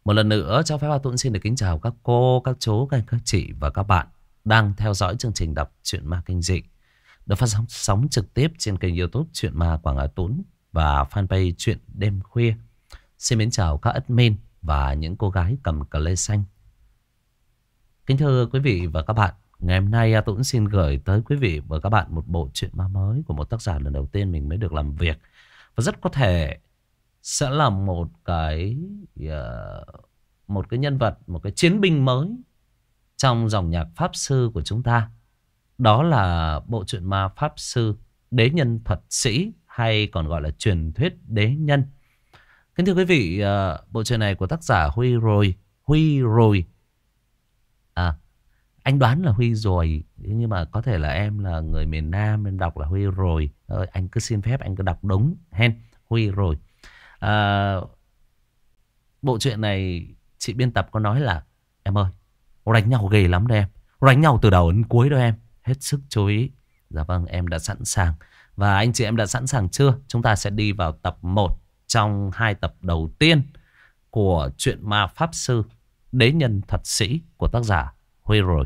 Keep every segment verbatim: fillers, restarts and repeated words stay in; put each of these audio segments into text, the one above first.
Một lần nữa cho phép Hà Tuấn xin được kính chào các cô, các chú, các anh, các chị và các bạn đang theo dõi chương trình đọc truyện ma kinh dị được phát sóng, sóng trực tiếp trên kênh YouTube Truyện Ma Quảng Hà Tuấn và fanpage Truyện Đêm Khuya. Xin mến chào các admin và những cô gái cầm cờ lê xanh. Kính thưa quý vị và các bạn, ngày hôm nay Tuấn xin gửi tới quý vị và các bạn một bộ truyện ma mới của một tác giả lần đầu tiên mình mới được làm việc. Và rất có thể sẽ là một cái uh, một cái nhân vật, một cái chiến binh mới trong dòng nhạc Pháp Sư của chúng ta. Đó là bộ truyện ma Pháp Sư Đế Nhân Thuật Sĩ, hay còn gọi là truyền thuyết đế nhân. Kính thưa quý vị, uh, bộ truyện này của tác giả Huy rồi Huy rồi À anh đoán là Huy rồi, nhưng mà có thể là em là người miền Nam, em đọc là Huy rồi. Ờ, anh cứ xin phép anh cứ đọc đúng hen, Huy rồi. À, bộ truyện này chị biên tập có nói là em ơi, đánh nhau ghê lắm đấy em, đánh nhau từ đầu đến cuối đó em, hết sức chú ý. Dạ vâng, em đã sẵn sàng. Và anh chị em đã sẵn sàng chưa? Chúng ta sẽ đi vào tập một trong hai tập đầu tiên của truyện ma Pháp Sư Đế Nhân Thuật Sĩ của tác giả Huy rồi.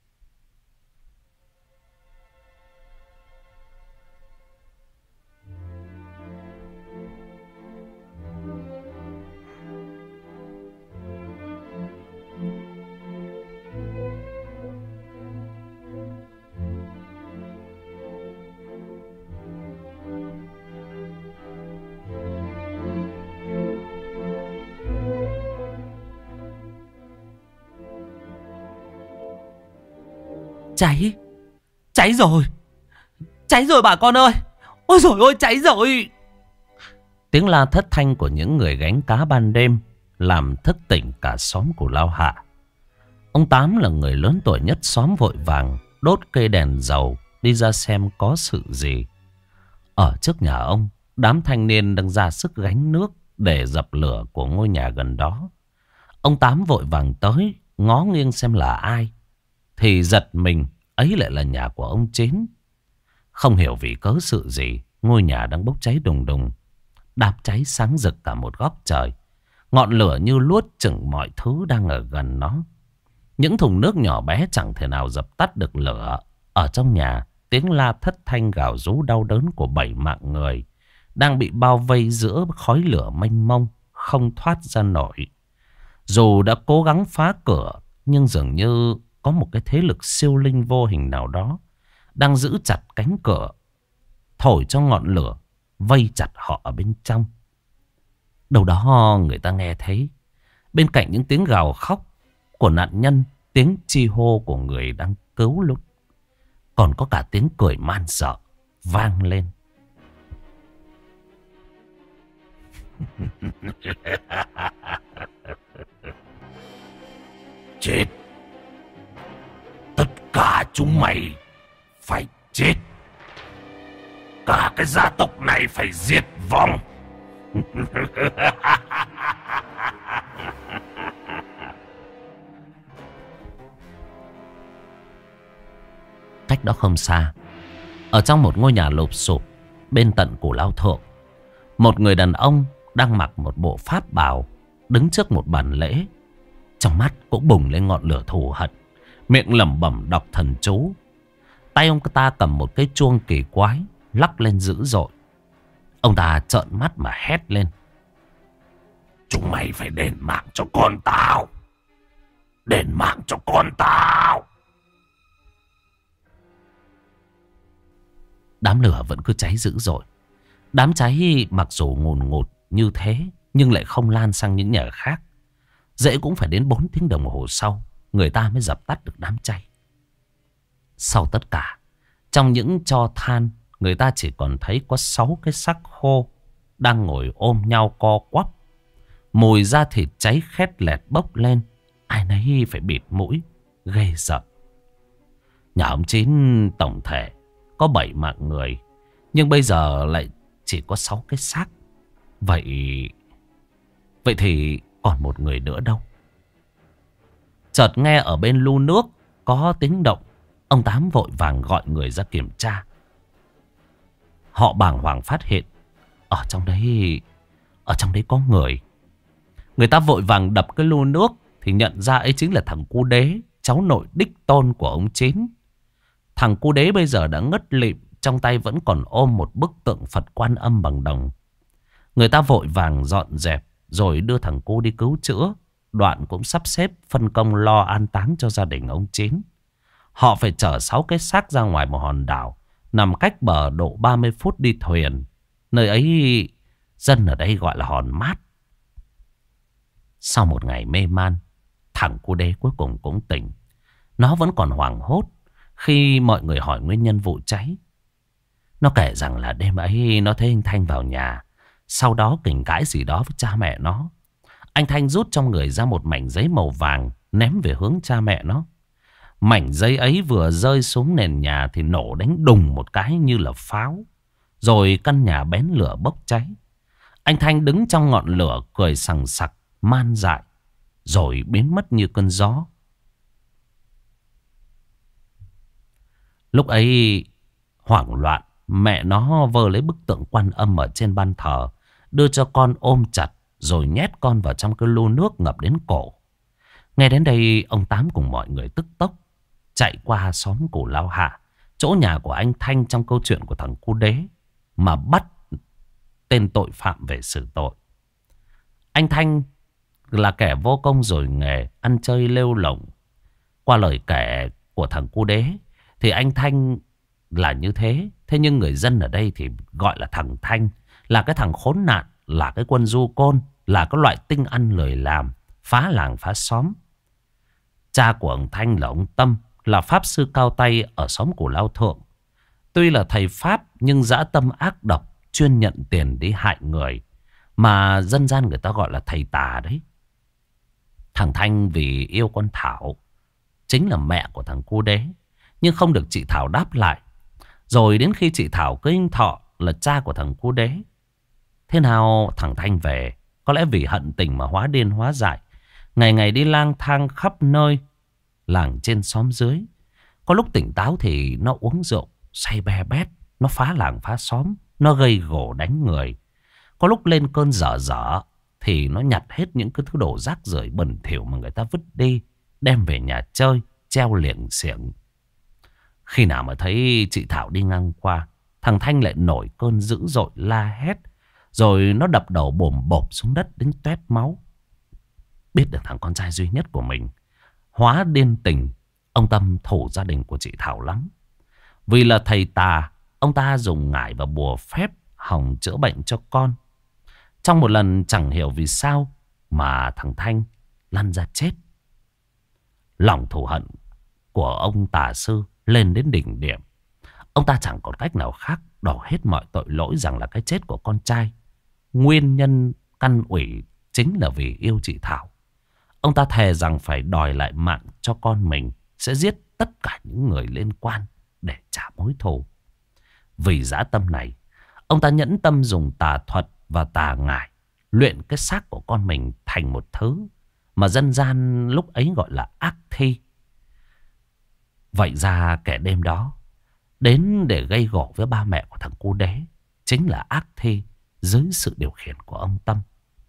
Cháy, cháy rồi, cháy rồi bà con ơi, ôi dồi ôi cháy rồi. Tiếng la thất thanh của những người gánh cá ban đêm làm thức tỉnh cả xóm của Lao Hạ. Ông Tám là người lớn tuổi nhất xóm vội vàng đốt cây đèn dầu đi ra xem có sự gì. Ở trước nhà ông, đám thanh niên đang ra sức gánh nước để dập lửa của ngôi nhà gần đó. Ông Tám vội vàng tới ngó nghiêng xem là ai, thì giật mình, ấy lại là nhà của ông Chín. Không hiểu vì cớ sự gì, ngôi nhà đang bốc cháy đùng đùng. Đám cháy sáng rực cả một góc trời. Ngọn lửa như luốt chừng mọi thứ đang ở gần nó. Những thùng nước nhỏ bé chẳng thể nào dập tắt được lửa. Ở trong nhà, tiếng la thất thanh gào rú đau đớn của bảy mạng người đang bị bao vây giữa khói lửa mênh mông, không thoát ra nổi. Dù đã cố gắng phá cửa, nhưng dường như có một cái thế lực siêu linh vô hình nào đó đang giữ chặt cánh cửa, thổi cho ngọn lửa vây chặt họ ở bên trong. Đâu đó người ta nghe thấy, bên cạnh những tiếng gào khóc của nạn nhân, tiếng chi hô của người đang cứu lúc, còn có cả tiếng cười man sợ vang lên. Chết! Tất cả chúng mày phải chết. Cả cái gia tộc này phải diệt vong. Cách đó không xa, ở trong một ngôi nhà lụp xụp bên tận Củ Lao Thượng, một người đàn ông đang mặc một bộ pháp bào đứng trước một bàn lễ. Trong mắt cũng bùng lên ngọn lửa thù hận, miệng lẩm bẩm đọc thần chú. Tay ông ta cầm một cái chuông kỳ quái lắc lên dữ dội. Ông ta trợn mắt mà hét lên: chúng mày phải đền mạng cho con tao, đền mạng cho con tao. Đám lửa vẫn cứ cháy dữ dội. Đám cháy mặc dù ngùn ngụt như thế nhưng lại không lan sang những nhà khác. Dễ cũng phải đến bốn tiếng đồng hồ sau người ta mới dập tắt được đám cháy. Sau tất cả, trong những tro than, người ta chỉ còn thấy có sáu cái xác khô đang ngồi ôm nhau co quắp. Mùi da thịt cháy khét lẹt bốc lên, ai nấy phải bịt mũi, ghê sợ. Nhà ông Chín tổng thể có bảy mạng người, nhưng bây giờ lại chỉ có sáu cái xác. Vậy Vậy thì còn một người nữa đâu? Chợt nghe ở bên lu nước có tiếng động. Ông Tám vội vàng gọi người ra kiểm tra. Họ bàng hoàng phát hiện ở trong đấy Ở trong đấy có người. Người ta vội vàng đập cái lu nước thì nhận ra ấy chính là thằng Cu Đế, cháu nội đích tôn của ông Chín. Thằng Cu Đế bây giờ đã ngất lịm, trong tay vẫn còn ôm một bức tượng Phật Quan Âm bằng đồng. Người ta vội vàng dọn dẹp rồi đưa thằng Cu đi cứu chữa. Đoạn cũng sắp xếp phân công lo an táng cho gia đình ông Chín. Họ phải chở sáu cái xác ra ngoài một hòn đảo nằm cách bờ độ ba mươi phút đi thuyền. Nơi ấy dân ở đây gọi là hòn Mát. Sau một ngày mê man, thằng Cu Đế cuối cùng cũng tỉnh. Nó vẫn còn hoảng hốt khi mọi người hỏi nguyên nhân vụ cháy. Nó kể rằng là đêm ấy nó thấy anh Thanh vào nhà, sau đó kình cãi gì đó với cha mẹ nó. Anh Thanh rút trong người ra một mảnh giấy màu vàng ném về hướng cha mẹ nó. Mảnh giấy ấy vừa rơi xuống nền nhà thì nổ đánh đùng một cái như là pháo. Rồi căn nhà bén lửa bốc cháy. Anh Thanh đứng trong ngọn lửa cười sằng sặc, man dại, rồi biến mất như cơn gió. Lúc ấy hoảng loạn, mẹ nó vơ lấy bức tượng Quan Âm ở trên ban thờ, đưa cho con ôm chặt, rồi nhét con vào trong cái lu nước ngập đến cổ. Nghe đến đây, ông Tám cùng mọi người tức tốc chạy qua xóm Củ Lao Hạ, chỗ nhà của anh Thanh trong câu chuyện của thằng Cu Đế, mà bắt tên tội phạm về xử tội. Anh Thanh là kẻ vô công rồi nghề, ăn chơi lêu lổng. Qua lời kể của thằng Cu Đế thì anh Thanh là như thế. Thế nhưng người dân ở đây thì gọi là thằng Thanh, là cái thằng khốn nạn, là cái quân du côn, là cái loại tinh ăn lười làm, phá làng phá xóm. Cha của ông Thanh là ông Tâm, là pháp sư cao tay ở xóm Củ Lao Thượng. Tuy là thầy pháp nhưng dã tâm ác độc, chuyên nhận tiền đi hại người, mà dân gian người ta gọi là thầy tà đấy. Thằng Thanh vì yêu con Thảo, chính là mẹ của thằng Cu Đế, nhưng không được chị Thảo đáp lại. Rồi đến khi chị Thảo cưới anh Thọ là cha của thằng Cu Đế. Thế nào thằng Thanh về, có lẽ vì hận tình mà hóa điên hóa dại, ngày ngày đi lang thang khắp nơi, làng trên xóm dưới. Có lúc tỉnh táo thì nó uống rượu, say be bét, nó phá làng phá xóm, nó gây gổ đánh người. Có lúc lên cơn dở dở thì nó nhặt hết những cái thứ đồ rác rưởi bẩn thỉu mà người ta vứt đi, đem về nhà chơi, treo liệng xiềng. Khi nào mà thấy chị Thảo đi ngang qua, thằng Thanh lại nổi cơn dữ dội la hét, rồi nó đập đầu bồm bộp xuống đất đến toét máu. Biết được thằng con trai duy nhất của mình hóa điên tình, ông Tâm thù gia đình của chị Thảo lắm. Vì là thầy tà, ông ta dùng ngải và bùa phép hòng chữa bệnh cho con. Trong một lần chẳng hiểu vì sao mà thằng Thanh lăn ra chết. Lòng thù hận của ông tà sư lên đến đỉnh điểm. Ông ta chẳng còn cách nào khác đổ hết mọi tội lỗi rằng là cái chết của con trai. Nguyên nhân căn ủy chính là vì yêu chị Thảo. Ông ta thề rằng phải đòi lại mạng cho con mình, sẽ giết tất cả những người liên quan để trả mối thù. Vì dã tâm này, ông ta nhẫn tâm dùng tà thuật và tà ngải luyện cái xác của con mình thành một thứ mà dân gian lúc ấy gọi là ác thi. Vậy ra kẻ đêm đó đến để gây gổ với ba mẹ của thằng Cu Đế chính là ác thi dưới sự điều khiển của ông Tâm.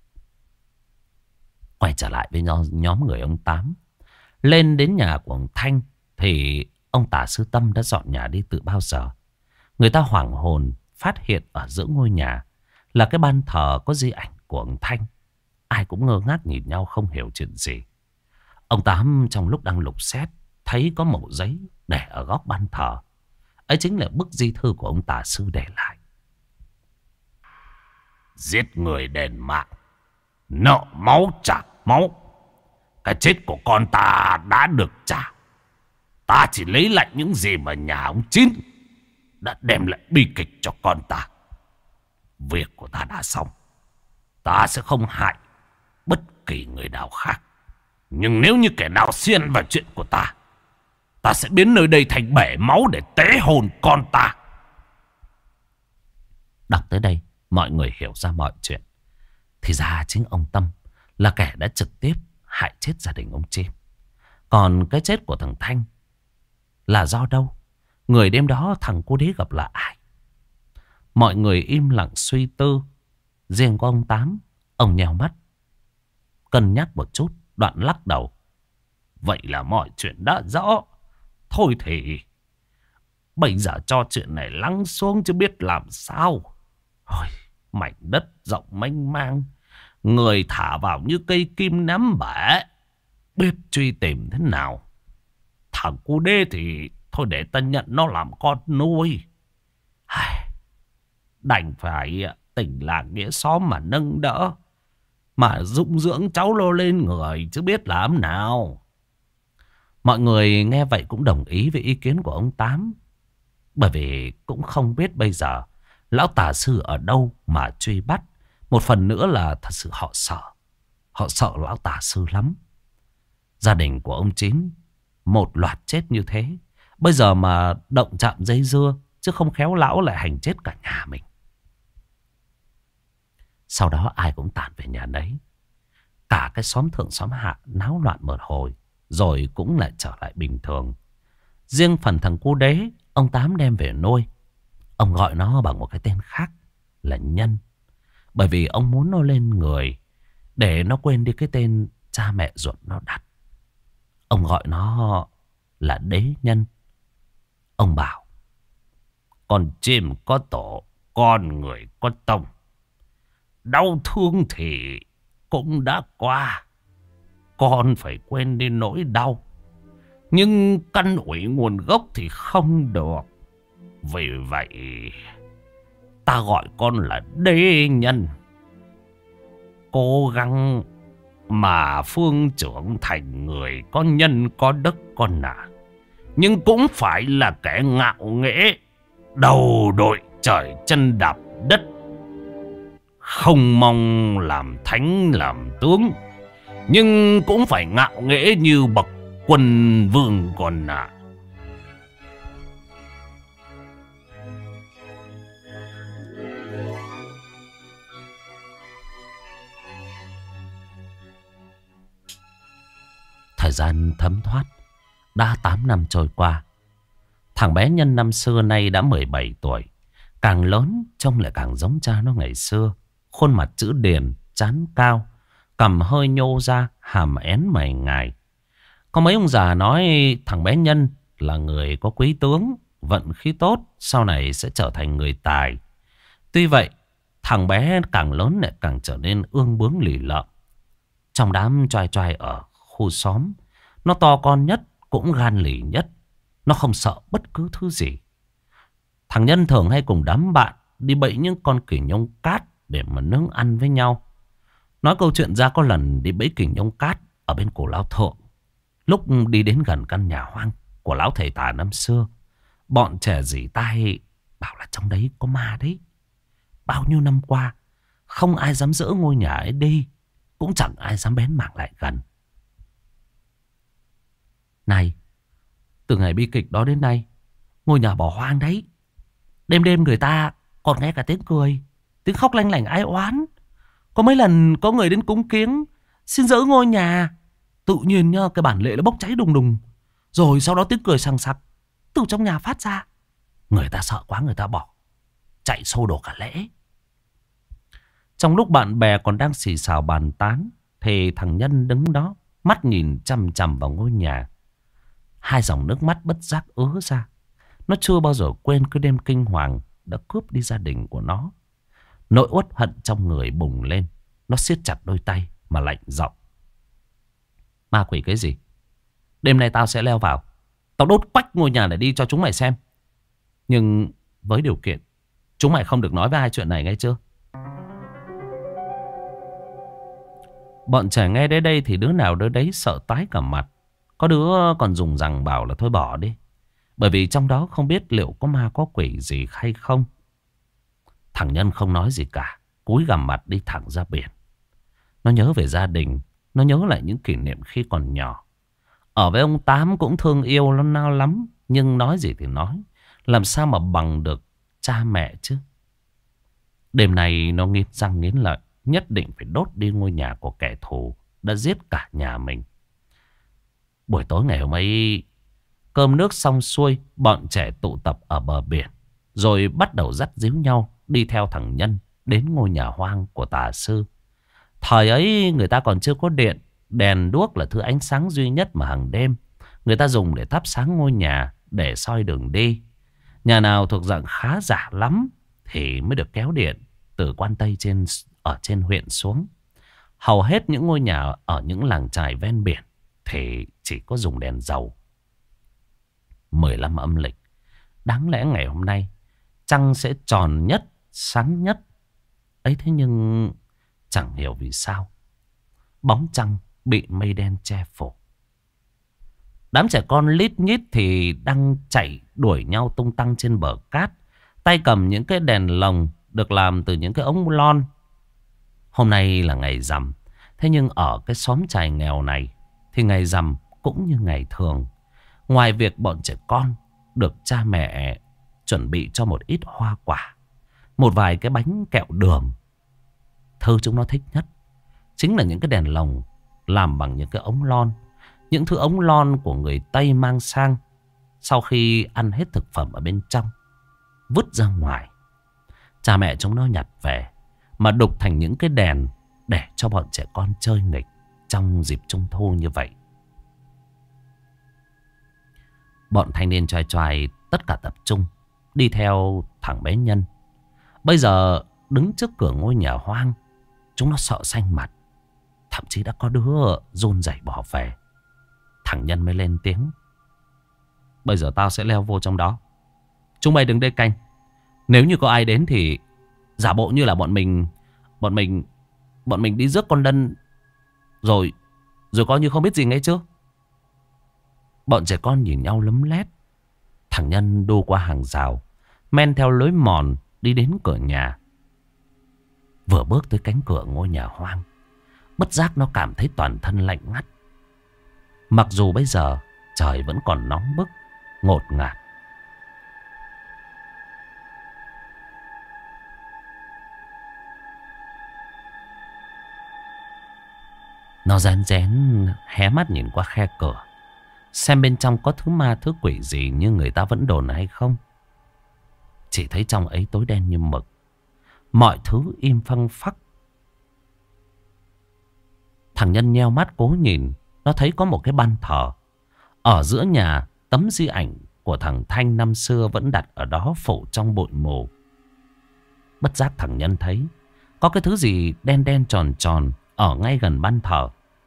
Quay trở lại với nhóm người ông Tám. Lên đến nhà của ông Thanh thì ông tà sư Tâm đã dọn nhà đi từ bao giờ. Người ta hoảng hồn phát hiện ở giữa ngôi nhà là cái ban thờ có di ảnh của ông Thanh. Ai cũng ngơ ngác nhìn nhau không hiểu chuyện gì. Ông Tám trong lúc đang lục xét thấy có mẩu giấy để ở góc ban thờ. Ấy chính là bức di thư của ông tà sư để lại. Giết người đền mạng, nợ máu trả máu. Cái chết của con ta đã được trả. Ta chỉ lấy lại những gì mà nhà ông Chín đã đem lại bi kịch cho con ta. Việc của ta đã xong. Ta sẽ không hại bất kỳ người nào khác. Nhưng nếu như kẻ nào xiên vào chuyện của ta, ta sẽ biến nơi đây thành bể máu để tế hồn con ta. Đọc tới đây, mọi người hiểu ra mọi chuyện. Thì ra chính ông Tâm là kẻ đã trực tiếp hại chết gia đình ông Chim. Còn cái chết của thằng Thanh là do đâu? Người đêm đó thằng Cu Đế gặp là ai? Mọi người im lặng suy tư. Riêng có ông Tám, ông nhèo mắt, cân nhắc một chút, đoạn lắc đầu. Vậy là mọi chuyện đã rõ. Thôi thì bây giờ cho chuyện này lắng xuống chứ biết làm sao. Ôi, mảnh đất rộng mênh mang, người thả vào như cây kim nắm bể, biết truy tìm thế nào. Thằng cu đê thì thôi để ta nhận nó làm con nuôi. Đành phải tỉnh làng nghĩa xóm mà nâng đỡ, mà dũng dưỡng cháu lô lên người chứ biết làm nào. Mọi người nghe vậy cũng đồng ý với ý kiến của ông Tám. Bởi vì cũng không biết bây giờ lão tà sư ở đâu mà truy bắt. Một phần nữa là thật sự họ sợ. Họ sợ lão tà sư lắm. Gia đình của ông Chín một loạt chết như thế, bây giờ mà động chạm dây dưa, chứ không khéo lão lại hành chết cả nhà mình. Sau đó ai cũng tản về nhà nấy. Cả cái xóm thượng xóm hạ náo loạn một hồi, rồi cũng lại trở lại bình thường. Riêng phần thằng cu đế, ông Tám đem về nuôi. Ông gọi nó bằng một cái tên khác là Nhân. Bởi vì ông muốn nó lên người, để nó quên đi cái tên cha mẹ ruột nó đặt. Ông gọi nó là Đế Nhân. Ông bảo: con chim có tổ, con người có tông. Đau thương thì cũng đã qua, con phải quên đi nỗi đau. Nhưng căn ủi nguồn gốc thì không được. Vì vậy ta gọi con là Đế Nhân. Cố gắng mà phương trưởng thành người có nhân có đức con à. Nhưng cũng phải là kẻ ngạo nghễ, đầu đội trời chân đạp đất, không mong làm thánh làm tướng, nhưng cũng phải ngạo nghễ như bậc quân vương con ạ. À. Thời gian thấm thoát, đã tám năm trôi qua. Thằng bé Nhân năm xưa nay đã mười bảy tuổi. Càng lớn trông lại càng giống cha nó ngày xưa. Khuôn mặt chữ điền, trán cao, cằm hơi nhô ra, hàm én mày ngài. Có mấy ông già nói thằng bé Nhân là người có quý tướng, vận khí tốt, sau này sẽ trở thành người tài. Tuy vậy, thằng bé càng lớn lại càng trở nên ương bướng lì lợm. Trong đám choai choai ở khu xóm, nó to con nhất, cũng gan lì nhất. Nó không sợ bất cứ thứ gì. Thằng Nhân thường hay cùng đám bạn đi bẫy những con kỷ nhông cát để mà nướng ăn với nhau. Nói câu chuyện ra, có lần đi bẫy kỷ nhông cát ở bên cổ Lão Thượng. Lúc đi đến gần căn nhà hoang của lão thầy tà năm xưa, bọn trẻ rỉ tai bảo là trong đấy có ma đấy. Bao nhiêu năm qua, không ai dám dỡ ngôi nhà ấy đi, cũng chẳng ai dám bén mảng lại gần. Này, từ ngày bi kịch đó đến nay, ngôi nhà bỏ hoang đấy. Đêm đêm người ta còn nghe cả tiếng cười, tiếng khóc lanh lảnh ai oán. Có mấy lần có người đến cúng kiếng xin dỡ ngôi nhà, tự nhiên nhá, cái bản lệ nó bốc cháy đùng đùng. Rồi sau đó tiếng cười sằng sặc từ trong nhà phát ra. Người ta sợ quá, người ta bỏ chạy xô đổ cả lễ. Trong lúc bạn bè còn đang xì xào bàn tán, thì thằng Nhân đứng đó, mắt nhìn chằm chằm vào ngôi nhà. Hai dòng nước mắt bất giác ứa ra. Nó chưa bao giờ quên cái đêm kinh hoàng đã cướp đi gia đình của nó. Nỗi uất hận trong người bùng lên. Nó siết chặt đôi tay mà lạnh giọng: ma quỷ cái gì? Đêm nay tao sẽ leo vào, tao đốt quách ngôi nhà này đi cho chúng mày xem. Nhưng với điều kiện chúng mày không được nói với ai chuyện này, nghe chưa? Bọn trẻ nghe đến đây thì đứa nào đứa đấy sợ tái cả mặt. Có đứa còn dùng rằng bảo là thôi bỏ đi, bởi vì trong đó không biết liệu có ma có quỷ gì hay không. Thằng Nhân không nói gì cả, cúi gằm mặt đi thẳng ra biển. Nó nhớ về gia đình, nó nhớ lại những kỷ niệm khi còn nhỏ. Ở với ông Tám cũng thương yêu nó lắm, nhưng nói gì thì nói, làm sao mà bằng được cha mẹ chứ. Đêm nay nó nghiến răng nghiến lợi, nhất định phải đốt đi ngôi nhà của kẻ thù đã giết cả nhà mình. Buổi tối ngày hôm ấy, cơm nước xong xuôi, bọn trẻ tụ tập ở bờ biển, rồi bắt đầu dắt díu nhau đi theo thằng Nhân đến ngôi nhà hoang của tà sư. Thời ấy người ta còn chưa có điện. Đèn đuốc là thứ ánh sáng duy nhất mà hàng đêm người ta dùng để thắp sáng ngôi nhà, để soi đường đi. Nhà nào thuộc dạng khá giả lắm thì mới được kéo điện từ quan Tây trên ở trên huyện xuống. Hầu hết những ngôi nhà ở những làng chài ven biển thì chỉ có dùng đèn dầu. mười lăm âm lịch, đáng lẽ ngày hôm nay trăng sẽ tròn nhất, sáng nhất. Ấy thế nhưng chẳng hiểu vì sao bóng trăng bị mây đen che phủ. Đám trẻ con lít nhít thì đang chạy đuổi nhau tung tăng trên bờ cát, tay cầm những cái đèn lồng được làm từ những cái ống lon. Hôm nay là ngày rằm, thế nhưng ở cái xóm chài nghèo này thì ngày rằm cũng như ngày thường. Ngoài việc bọn trẻ con được cha mẹ chuẩn bị cho một ít hoa quả, một vài cái bánh kẹo đường, thứ chúng nó thích nhất chính là những cái đèn lồng làm bằng những cái ống lon. Những thứ ống lon của người Tây mang sang sau khi ăn hết thực phẩm ở bên trong, vứt ra ngoài. Cha mẹ chúng nó nhặt về mà đục thành những cái đèn để cho bọn trẻ con chơi nghịch trong dịp Trung Thu như vậy. Bọn thanh niên choai choai tất cả tập trung đi theo thằng bé Nhân. Bây giờ đứng trước cửa ngôi nhà hoang, chúng nó sợ xanh mặt. Thậm chí đã có đứa run rẩy bỏ về. Thằng Nhân mới lên tiếng: bây giờ tao sẽ leo vô trong đó. Chúng mày đứng đây canh. Nếu như có ai đến thì giả bộ như là bọn mình Bọn mình Bọn mình đi rước con Lân Rồi Rồi coi như không biết gì nghe chưa. Bọn trẻ con nhìn nhau lấm lét. Thằng Nhân đu qua hàng rào, men theo lối mòn đi đến cửa nhà. Vừa bước tới cánh cửa ngôi nhà hoang, bất giác nó cảm thấy toàn thân lạnh ngắt. Mặc dù bây giờ trời vẫn còn nóng bức, ngột ngạt. Nó rén rén hé mắt nhìn qua khe cửa, xem bên trong có thứ ma thứ quỷ gì như người ta vẫn đồn hay không. Chỉ thấy trong ấy tối đen như mực, mọi thứ im phăng phắc. Thằng Nhân nheo mắt cố nhìn, nó thấy có một cái ban thờ. Ở giữa nhà, tấm di ảnh của thằng Thanh năm xưa vẫn đặt ở đó phủ trong bụi mù. Bất giác thằng Nhân thấy có cái thứ gì đen đen tròn tròn ở ngay gần ban thờ.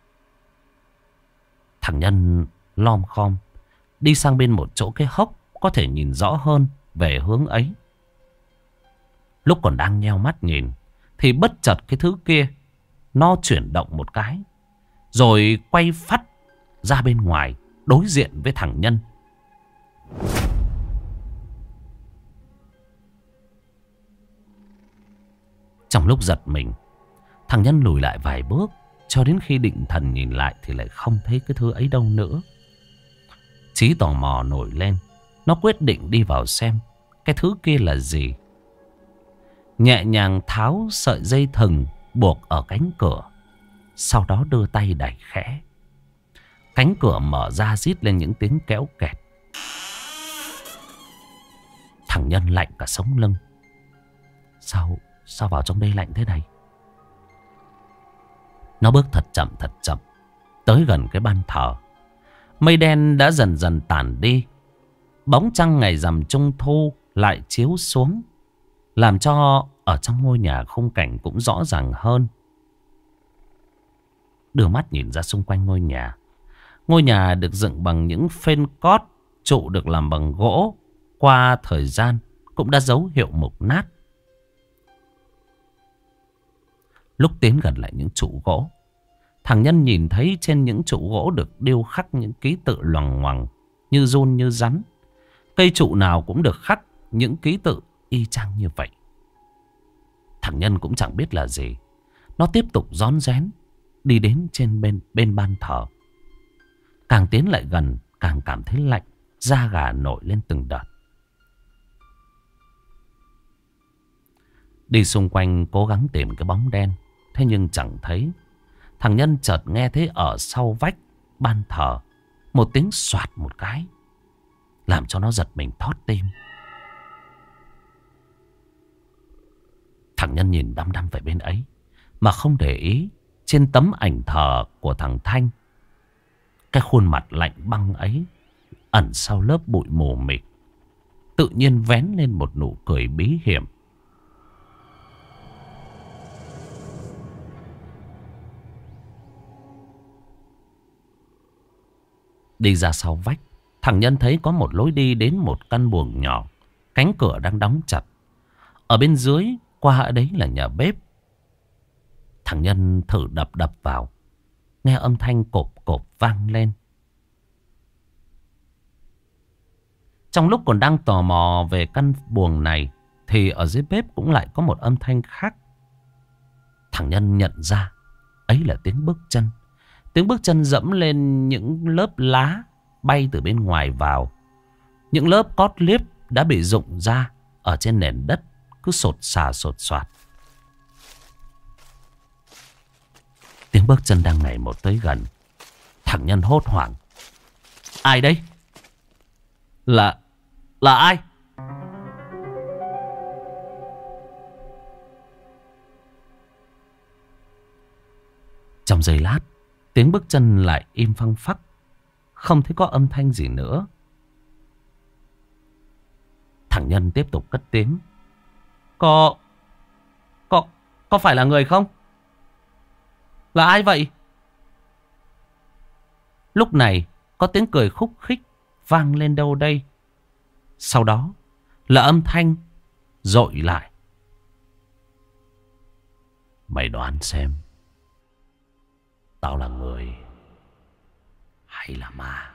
Thằng Nhân lom khom đi sang bên một chỗ cái hốc có thể nhìn rõ hơn về hướng ấy. Lúc còn đang nheo mắt nhìn thì bất chợt cái thứ kia nó chuyển động một cái, rồi quay phắt ra bên ngoài đối diện với thằng Nhân. Trong lúc giật mình, thằng Nhân lùi lại vài bước, cho đến khi định thần nhìn lại thì lại không thấy cái thứ ấy đâu nữa. Trí tò mò nổi lên, nó quyết định đi vào xem cái thứ kia là gì. Nhẹ nhàng tháo sợi dây thừng buộc ở cánh cửa, sau đó đưa tay đẩy khẽ. Cánh cửa mở ra rít lên những tiếng kéo kẹt. Thằng Nhân lạnh cả sống lưng. Sao, sao vào trong đây lạnh thế này? Nó bước thật chậm thật chậm tới gần cái ban thờ. Mây đen đã dần dần tản đi. Bóng trăng ngày rằm Trung Thu lại chiếu xuống, làm cho ở trong ngôi nhà khung cảnh cũng rõ ràng hơn. Đưa mắt nhìn ra xung quanh ngôi nhà. Ngôi nhà được dựng bằng những phên cót, trụ được làm bằng gỗ, qua thời gian cũng đã dấu hiệu mục nát. Lúc tiến gần lại những trụ gỗ, thằng Nhân nhìn thấy trên những trụ gỗ được điêu khắc những ký tự loằng ngoằng, như giun như rắn. Cây trụ nào cũng được khắc những ký tự y chang như vậy. Thằng Nhân cũng chẳng biết là gì. Nó tiếp tục rón rén đi đến trên bên, bên ban thờ. Càng tiến lại gần, càng cảm thấy lạnh, da gà nổi lên từng đợt. Đi xung quanh cố gắng tìm cái bóng đen, thế nhưng chẳng thấy. Thằng Nhân chợt nghe thấy ở sau vách ban thờ một tiếng xoạt một cái, làm cho nó giật mình thót tim. Thằng Nhân nhìn đăm đăm về bên ấy mà không để ý trên tấm ảnh thờ của thằng Thanh, cái khuôn mặt lạnh băng ấy ẩn sau lớp bụi mù mịt, tự nhiên vén lên một nụ cười bí hiểm. Đi ra sau vách, thằng Nhân thấy có một lối đi đến một căn buồng nhỏ. Cánh cửa đang đóng chặt. Ở bên dưới, qua ở đấy là nhà bếp. Thằng Nhân thử đập đập vào. Nghe âm thanh cộp cộp vang lên. Trong lúc còn đang tò mò về căn buồng này, thì ở dưới bếp cũng lại có một âm thanh khác. Thằng Nhân nhận ra, ấy là tiếng bước chân. Tiếng bước chân dẫm lên những lớp lá bay từ bên ngoài vào. Những lớp cót liếp đã bị rụng ra ở trên nền đất, cứ sột xà sột soạt. Tiếng bước chân đang ngày một tới gần. Thằng Nhân hốt hoảng. Ai đấy? Là... là ai? Trong giây lát, tiếng bước chân lại im phăng phắc, không thấy có âm thanh gì nữa. Thằng Nhân tiếp tục cất tiếng. Có... Có... Có phải là người không? Là ai vậy? Lúc này có tiếng cười khúc khích vang lên đâu đây. Sau đó là âm thanh dội lại. Mày đoán xem, tao là người hay là ma?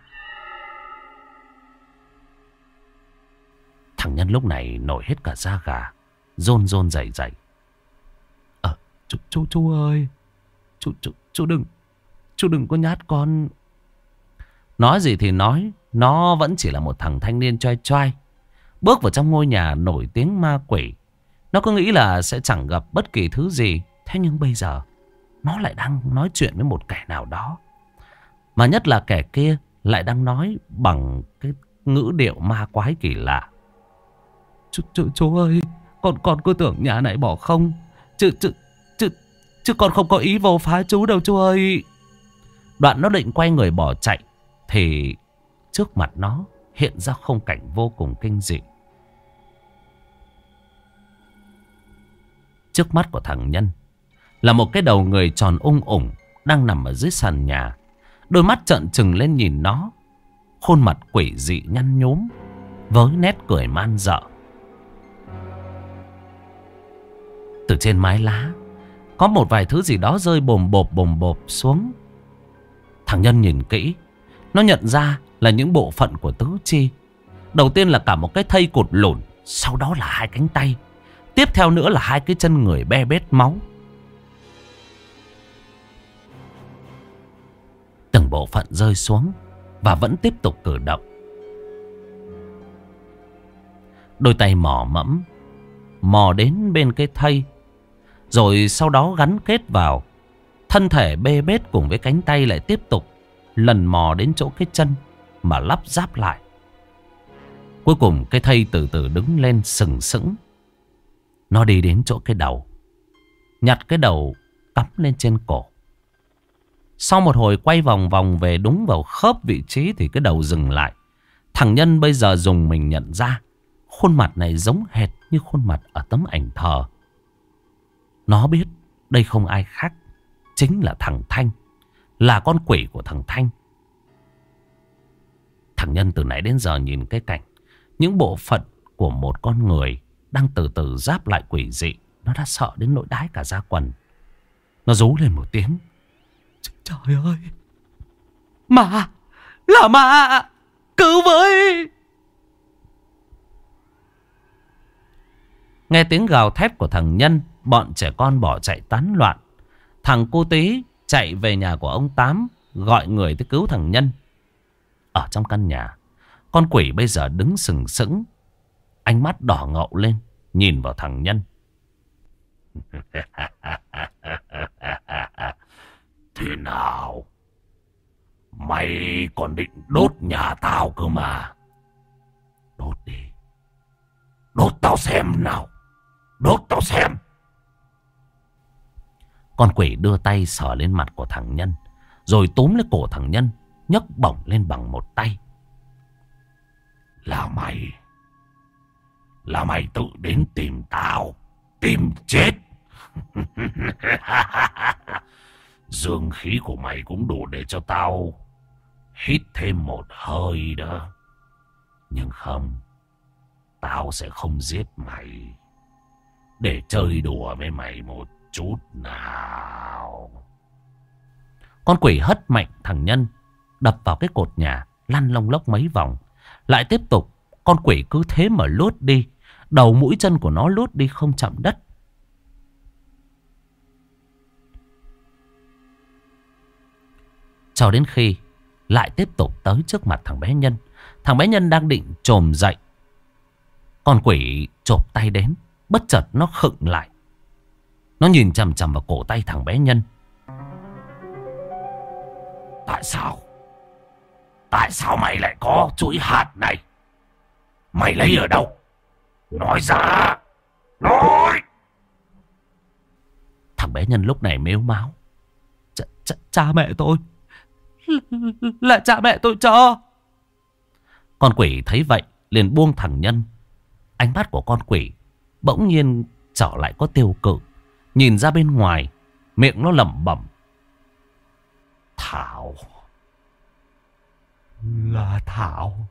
Thằng Nhân lúc này nổi hết cả da gà, rôn rôn rẩy rẩy. Ờ, chú, chú, chú ơi, chú, chú, chú đừng, chú đừng có nhát con. Nói gì thì nói, nó vẫn chỉ là một thằng thanh niên choai choai. Bước vào trong ngôi nhà nổi tiếng ma quỷ. Nó cứ nghĩ là sẽ chẳng gặp bất kỳ thứ gì. Thế nhưng bây giờ nó lại đang nói chuyện với một kẻ nào đó. Mà nhất là kẻ kia lại đang nói bằng cái ngữ điệu ma quái kỳ lạ. Chú, chú, chú ơi, con con cứ tưởng nhà này bỏ không. Chứ, chứ, chứ, chứ con không có ý vô phá chú đâu chú ơi. Đoạn nó định quay người bỏ chạy, thì trước mặt nó hiện ra khung cảnh vô cùng kinh dị. Trước mắt của thằng Nhân là một cái đầu người tròn ung ủng đang nằm ở dưới sàn nhà. Đôi mắt trợn trừng lên nhìn nó. Khuôn mặt quỷ dị nhăn nhúm với nét cười man dợ. Từ trên mái lá có một vài thứ gì đó rơi bồm bộp bồm bộp xuống. Thằng Nhân nhìn kỹ, nó nhận ra là những bộ phận của tứ chi. Đầu tiên là cả một cái thây cụt lủn, sau đó là hai cánh tay, tiếp theo nữa là hai cái chân người be bết máu. Từng bộ phận rơi xuống và vẫn tiếp tục cử động. Đôi tay mò mẫm mò đến bên cái thây, rồi sau đó gắn kết vào. Thân thể bê bết cùng với cánh tay lại tiếp tục lần mò đến chỗ cái chân mà lắp ráp lại. Cuối cùng cái thây từ từ đứng lên sừng sững. Nó đi đến chỗ cái đầu, nhặt cái đầu cắm lên trên cổ. Sau một hồi quay vòng vòng về đúng vào khớp vị trí thì cái đầu dừng lại. Thằng Nhân bây giờ dùng mình nhận ra khuôn mặt này giống hệt như khuôn mặt ở tấm ảnh thờ. Nó biết đây không ai khác, chính là thằng Thanh, là con quỷ của thằng Thanh. Thằng Nhân từ nãy đến giờ nhìn cái cảnh những bộ phận của một con người đang từ từ giáp lại quỷ dị, nó đã sợ đến nỗi đái cả da quần. Nó rú lên một tiếng. Trời ơi, ma, là ma, cứu với. Nghe tiếng gào thét của thằng Nhân, bọn trẻ con bỏ chạy tán loạn. Thằng cô Tí chạy về nhà của ông Tám, gọi người tới cứu thằng Nhân. Ở trong căn nhà, con quỷ bây giờ đứng sừng sững, ánh mắt đỏ ngậu lên, nhìn vào thằng Nhân. Thế nào? Mày còn định đốt nhà tao cơ mà. Đốt đi. Đốt tao xem nào. Đốt tao xem. Con quỷ đưa tay sờ lên mặt của thằng Nhân, rồi túm lấy cổ thằng Nhân, nhấc bổng lên bằng một tay. Là mày. Là mày tự đến tìm tao. Tìm chết. Dương khí của mày cũng đủ để cho tao hít thêm một hơi đó. Nhưng không, tao sẽ không giết mày, để chơi đùa với mày một chút nào. Con quỷ hất mạnh thằng Nhân, đập vào cái cột nhà, lăn lông lốc mấy vòng. Lại tiếp tục, con quỷ cứ thế mà lướt đi. Đầu mũi chân của nó lướt đi không chạm đất. Cho đến khi lại tiếp tục tới trước mặt thằng bé Nhân. Thằng bé Nhân đang định chồm dậy, con quỷ chộp tay đến. Bất chợt nó khựng lại. Nó nhìn chằm chằm vào cổ tay thằng bé Nhân. Tại sao? Tại sao mày lại có chuỗi hạt này? Mày lấy ở đâu? Nói ra! Nói! Thằng bé Nhân lúc này mếu máo. Ch ch Cha mẹ tôi. Là cha mẹ tôi cho. Con quỷ thấy vậy liền buông thằng Nhân. Ánh mắt của con quỷ bỗng nhiên trở lại có tiêu cự. Nhìn ra bên ngoài, miệng nó lẩm bẩm. Thảo. Là Thảo.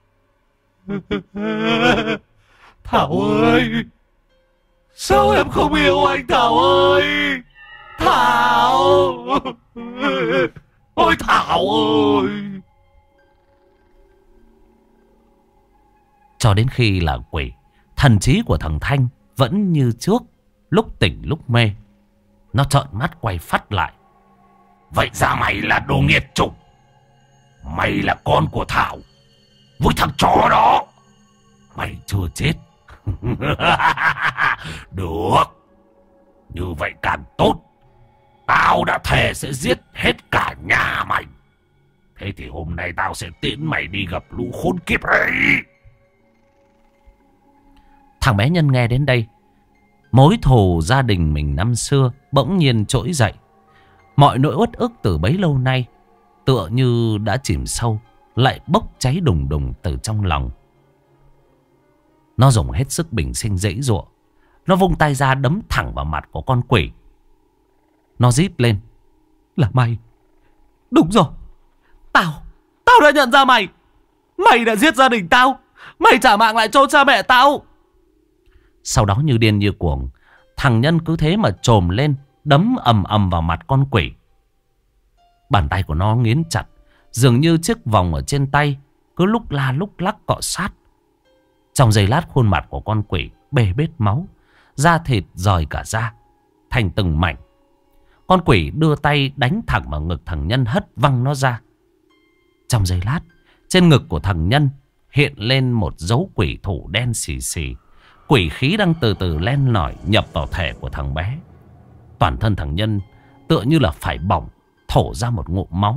Thảo ơi! Sao em không yêu anh Thảo ơi? Thảo! Ôi Thảo ơi! Cho đến khi là quỷ, thần trí của thằng Thanh vẫn như trước, lúc tỉnh lúc mê. Nó trợn mắt quay phắt lại. Vậy ra mày là đồ nghiệt chủng. Mày là con của Thảo với thằng chó đó. Mày chưa chết. Được. Như vậy càng tốt. Tao đã thề sẽ giết hết cả nhà mày. Thế thì hôm nay tao sẽ tiễn mày đi gặp lũ khốn kiếp ấy. Thằng bé Nhân nghe đến đây, mối thù gia đình mình năm xưa bỗng nhiên trỗi dậy. Mọi nỗi uất ức từ bấy lâu nay tựa như đã chìm sâu, lại bốc cháy đùng đùng từ trong lòng. Nó dùng hết sức bình sinh giãy giụa. Nó vung tay ra đấm thẳng vào mặt của con quỷ. Nó rít lên. Là mày. Đúng rồi. Tao Tao đã nhận ra mày. Mày đã giết gia đình tao. Mày trả mạng lại cho cha mẹ tao. Sau đó như điên như cuồng, thằng Nhân cứ thế mà trồm lên, đấm ầm ầm vào mặt con quỷ. Bàn tay của nó nghiến chặt, dường như chiếc vòng ở trên tay cứ lúc la lúc lắc cọ sát. Trong giây lát, khuôn mặt của con quỷ bê bết máu, da thịt rời cả ra thành từng mảnh. Con quỷ đưa tay đánh thẳng vào ngực thằng Nhân, hất văng nó ra. Trong giây lát, trên ngực của thằng Nhân hiện lên một dấu quỷ thủ đen xì xì. Quỷ khí đang từ từ len lỏi nhập vào thể của thằng bé. Toàn thân thằng Nhân tựa như là phải bỏng, thổ ra một ngụm máu.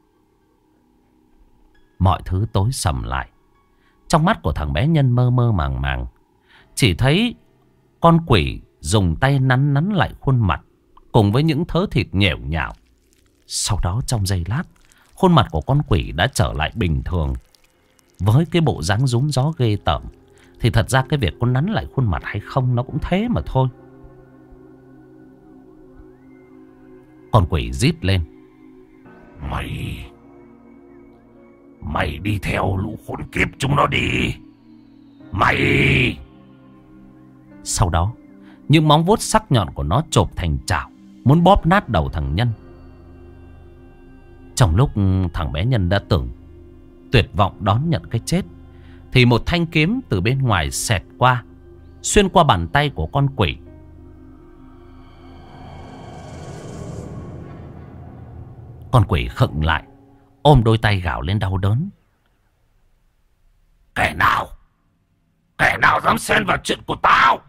Mọi thứ tối sầm lại. Trong mắt của thằng bé Nhân mơ mơ màng màng. Chỉ thấy con quỷ dùng tay nắn nắn lại khuôn mặt cùng với những thớ thịt nhẻo nhạo. Sau đó trong giây lát, khuôn mặt của con quỷ đã trở lại bình thường. Với cái bộ dáng rúm gió ghê tởm, thì thật ra cái việc có nắn lại khuôn mặt hay không nó cũng thế mà thôi. Con quỷ rít lên. Mày Mày đi theo lũ khốn kiếp chúng nó đi. Mày. Sau đó, những móng vuốt sắc nhọn của nó chộp thành chảo, muốn bóp nát đầu thằng Nhân. Trong lúc thằng bé Nhân đã tưởng tuyệt vọng đón nhận cái chết, thì một thanh kiếm từ bên ngoài xẹt qua, xuyên qua bàn tay của con quỷ. Con quỷ khựng lại, ôm đôi tay gào lên đau đớn. Kẻ nào? Kẻ nào dám xen vào chuyện của tao?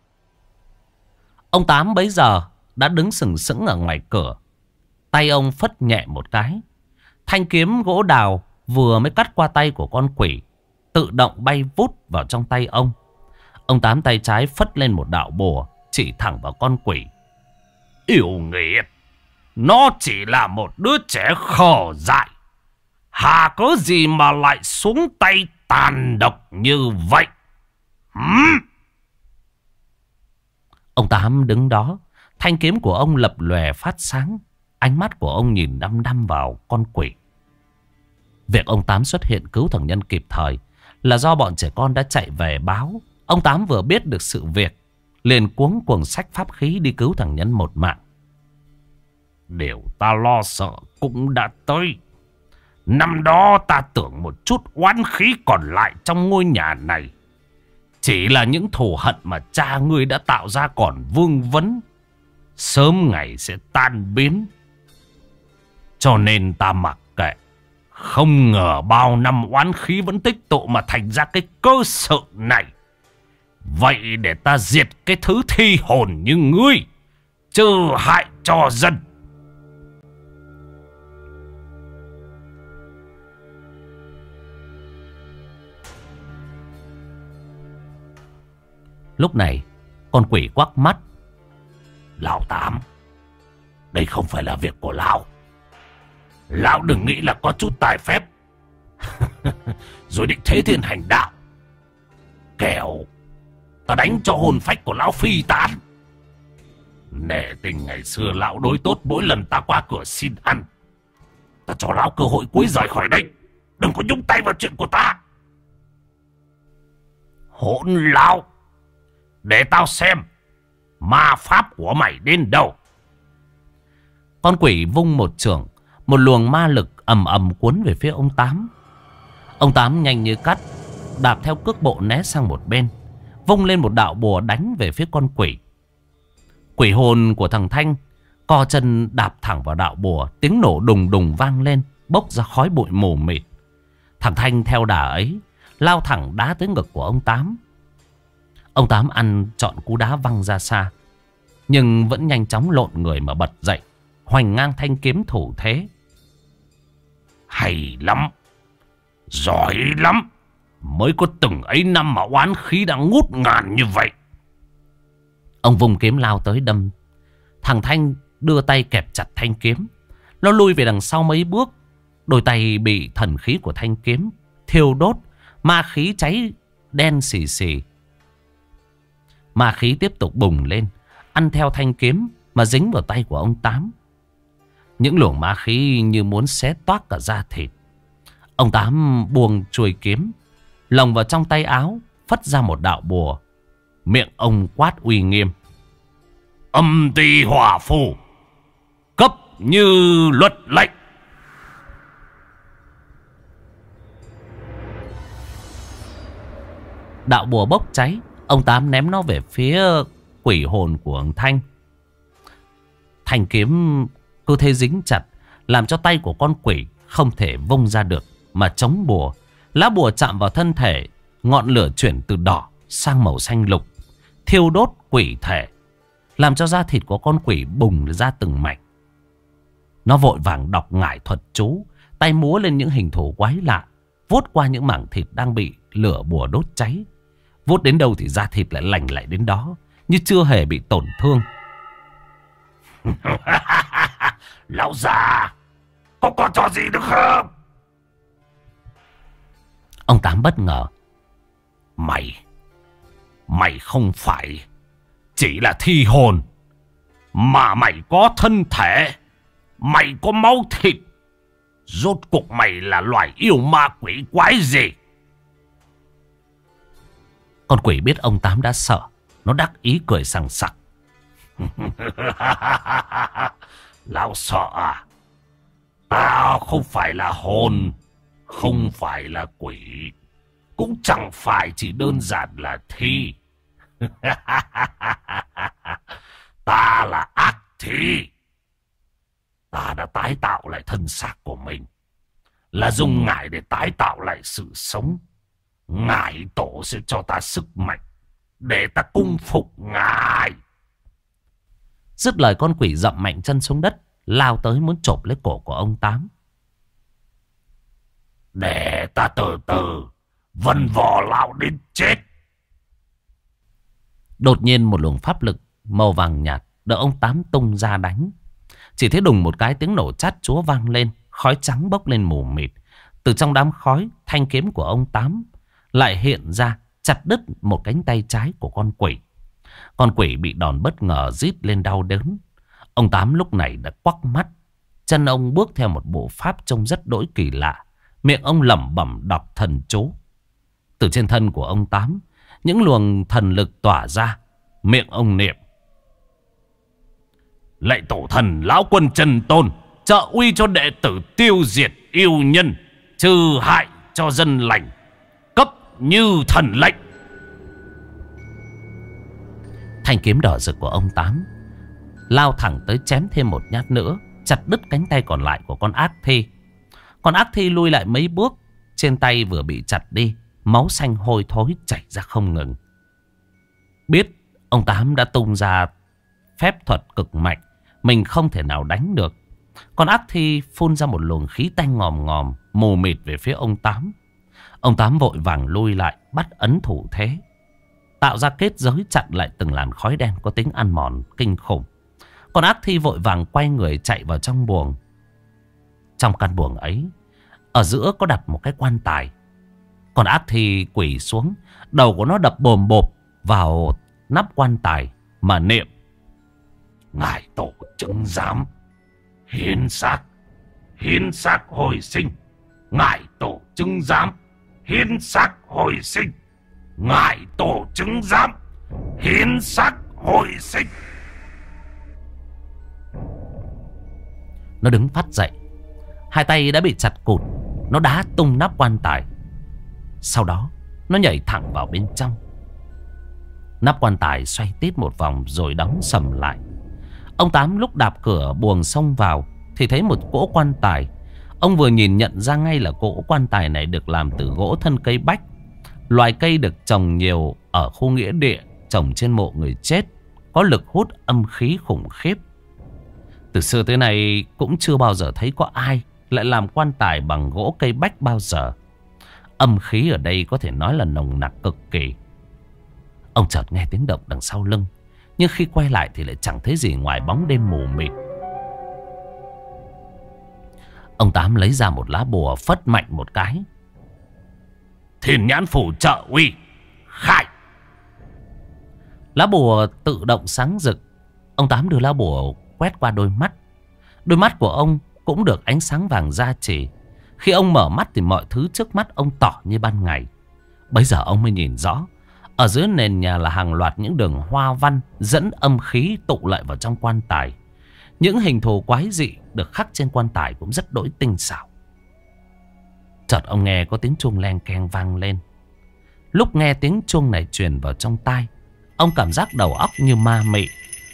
Ông Tám bấy giờ đã đứng sừng sững ở ngoài cửa. Tay ông phất nhẹ một cái. Thanh kiếm gỗ đào vừa mới cắt qua tay của con quỷ tự động bay vút vào trong tay ông. Ông Tám tay trái phất lên một đạo bùa chỉ thẳng vào con quỷ. yêu nghiệt. Nó chỉ là một đứa trẻ khờ dại. Hà có gì mà lại xuống tay tàn độc như vậy? Hừm? Ông Tám đứng đó, thanh kiếm của ông lập lòe phát sáng. Ánh mắt của ông nhìn đăm đăm vào con quỷ. Việc ông Tám xuất hiện cứu thằng Nhân kịp thời là do bọn trẻ con đã chạy về báo. Ông Tám vừa biết được sự việc, liền cuống cuồng xách pháp khí đi cứu thằng Nhân một mạng. Điều ta lo sợ cũng đã tới. Năm đó ta tưởng một chút oán khí còn lại trong ngôi nhà này chỉ là những thù hận mà cha ngươi đã tạo ra còn vương vấn, sớm ngày sẽ tan biến. Cho nên ta mặc kệ. Không ngờ bao năm oán khí vẫn tích tụ mà thành ra cái cơ sự này. Vậy để ta diệt cái thứ thi hồn như ngươi, chứ hại cho dân. Lúc này con quỷ quắc mắt. Lão Tám, đây không phải là việc của lão. Lão đừng nghĩ là có chút tài phép rồi định thế thiên hành đạo. Kẻo ta đánh cho hồn phách của lão phi tán. Nể tình ngày xưa lão đối tốt mỗi lần ta qua cửa xin ăn. Ta cho lão cơ hội cuối rời khỏi đây. Đừng có nhúng tay vào chuyện của ta. Hỗn lão, để tao xem ma pháp của mày đến đâu. Con quỷ vung một chưởng, một luồng ma lực ầm ầm cuốn về phía ông Tám. Ông Tám nhanh như cắt, đạp theo cước bộ né sang một bên, vung lên một đạo bùa đánh về phía con quỷ. Quỷ hồn của thằng Thanh co chân đạp thẳng vào đạo bùa, tiếng nổ đùng đùng vang lên, bốc ra khói bụi mù mịt. Thằng Thanh theo đà ấy lao thẳng đá tới ngực của ông Tám. Ông Tám ăn trọn cú đá văng ra xa, nhưng vẫn nhanh chóng lộn người mà bật dậy, hoành ngang thanh kiếm thủ thế. Hay lắm, giỏi lắm. Mới có từng ấy năm mà oán khí đã ngút ngàn như vậy. Ông vùng kiếm lao tới đâm. Thằng Thanh đưa tay kẹp chặt thanh kiếm. Nó lui về đằng sau mấy bước. Đôi tay bị thần khí của thanh kiếm thiêu đốt, ma khí cháy đen xì xì. Ma khí tiếp tục bùng lên, ăn theo thanh kiếm mà dính vào tay của ông Tám. Những luồng ma khí như muốn xé toác cả da thịt. Ông Tám buông chuôi kiếm, lồng vào trong tay áo, phất ra một đạo bùa. Miệng ông quát uy nghiêm: Âm ti hỏa phù, cấp như luật lệnh. Đạo bùa bốc cháy. Ông Tám ném nó về phía quỷ hồn của ông Thanh. Thanh kiếm cứ thế dính chặt, làm cho tay của con quỷ không thể vung ra được mà chống bùa. Lá bùa chạm vào thân thể, ngọn lửa chuyển từ đỏ sang màu xanh lục, thiêu đốt quỷ thể, làm cho da thịt của con quỷ bùng ra từng mảnh. Nó vội vàng đọc ngải thuật chú, tay múa lên những hình thù quái lạ, vuốt qua những mảng thịt đang bị lửa bùa đốt cháy. Vuốt đến đâu thì da thịt lại lành lại đến đó, như chưa hề bị tổn thương. Lão già, có còn trò gì được không? Ông Tám bất ngờ. Mày, mày không phải chỉ là thi hồn, mà mày có thân thể, mày có máu thịt. Rốt cuộc mày là loài yêu ma quỷ quái gì? Con quỷ biết ông Tám đã sợ, nó đắc ý cười sằng sặc. Lão sợ à? Tao không phải là hồn, không phải là quỷ, cũng chẳng phải chỉ đơn giản là thi. Ta là ác thi. Ta đã tái tạo lại thân xác của mình, là dùng ngải để tái tạo lại sự sống. Ngải tổ sẽ cho ta sức mạnh để ta cung phục ngài. Dứt lời, con quỷ dậm mạnh chân xuống đất, lao tới muốn chộp lấy cổ của ông Tám. Để ta từ từ vần vò lão đến chết. Đột nhiên một luồng pháp lực màu vàng nhạt đỡ ông Tám tung ra đánh. Chỉ thấy đùng một cái tiếng nổ chát chúa vang lên, khói trắng bốc lên mù mịt. Từ trong đám khói, thanh kiếm của ông Tám lại hiện ra, chặt đứt một cánh tay trái của con quỷ. Con quỷ bị đòn bất ngờ rít lên đau đớn. Ông Tám lúc này đã quắc mắt. Chân ông bước theo một bộ pháp trông rất đỗi kỳ lạ. Miệng ông lẩm bẩm đọc thần chú. Từ trên thân của ông Tám, những luồng thần lực tỏa ra. Miệng ông niệm: lạy tổ thần lão quân Trần Tôn, trợ uy cho đệ tử tiêu diệt yêu nhân, trừ hại cho dân lành, cấp như thần lệnh. Thanh kiếm đỏ rực của ông Tám lao thẳng tới chém thêm một nhát nữa, chặt đứt cánh tay còn lại của con ác thi. Con ác thi lui lại mấy bước, trên tay vừa bị chặt đi, máu xanh hôi thối chảy ra không ngừng. Biết ông Tám đã tung ra phép thuật cực mạnh, mình không thể nào đánh được. Con ác thi phun ra một luồng khí tanh ngòm ngòm, mù mịt về phía ông Tám. Ông Tám vội vàng lui lại, bắt ấn thủ thế, tạo ra kết giới chặn lại từng làn khói đen có tính ăn mòn kinh khủng. Con ác thi vội vàng quay người chạy vào trong buồng. Trong căn buồng ấy, ở giữa có đặt một cái quan tài. Con ác thi quỳ xuống, đầu của nó đập bồm bộp vào nắp quan tài mà niệm: ngài tổ chứng giám, hiến xác, hiến xác hồi sinh. Ngài tổ chứng giám, hiến xác hồi sinh. Ngài tổ chứng giám, hiến xác hồi sinh. Nó đứng phát dậy, hai tay đã bị chặt cụt. Nó đá tung nắp quan tài. Sau đó nó nhảy thẳng vào bên trong. Nắp quan tài xoay tít một vòng rồi đóng sầm lại. Ông Tám lúc đạp cửa buồng xông vào thì thấy một cỗ quan tài. Ông vừa nhìn nhận ra ngay là cỗ quan tài này được làm từ gỗ thân cây bách, loài cây được trồng nhiều ở khu nghĩa địa, trồng trên mộ người chết, có lực hút âm khí khủng khiếp. Từ xưa tới nay cũng chưa bao giờ thấy có ai lại làm quan tài bằng gỗ cây bách bao giờ. Âm khí ở đây có thể nói là nồng nặc cực kỳ. Ông chợt nghe tiếng động đằng sau lưng, nhưng khi quay lại thì lại chẳng thấy gì ngoài bóng đêm mù mịt. Ông Tám lấy ra một lá bùa phất mạnh một cái: thiên nhãn phủ trợ uy, khai. Lá bùa tự động sáng rực. Ông Tám đưa lá bùa quét qua đôi mắt. Đôi mắt của ông cũng được ánh sáng vàng gia trì. Khi ông mở mắt thì mọi thứ trước mắt ông tỏ như ban ngày. Bây giờ ông mới nhìn rõ, ở dưới nền nhà là hàng loạt những đường hoa văn dẫn âm khí tụ lại vào trong quan tài. Những hình thù quái dị được khắc trên quan tài cũng rất đỗi tinh xảo. Chợt ông nghe có tiếng chuông leng keng vang lên. Lúc nghe tiếng chuông này truyền vào trong tai, ông cảm giác đầu óc như ma mị.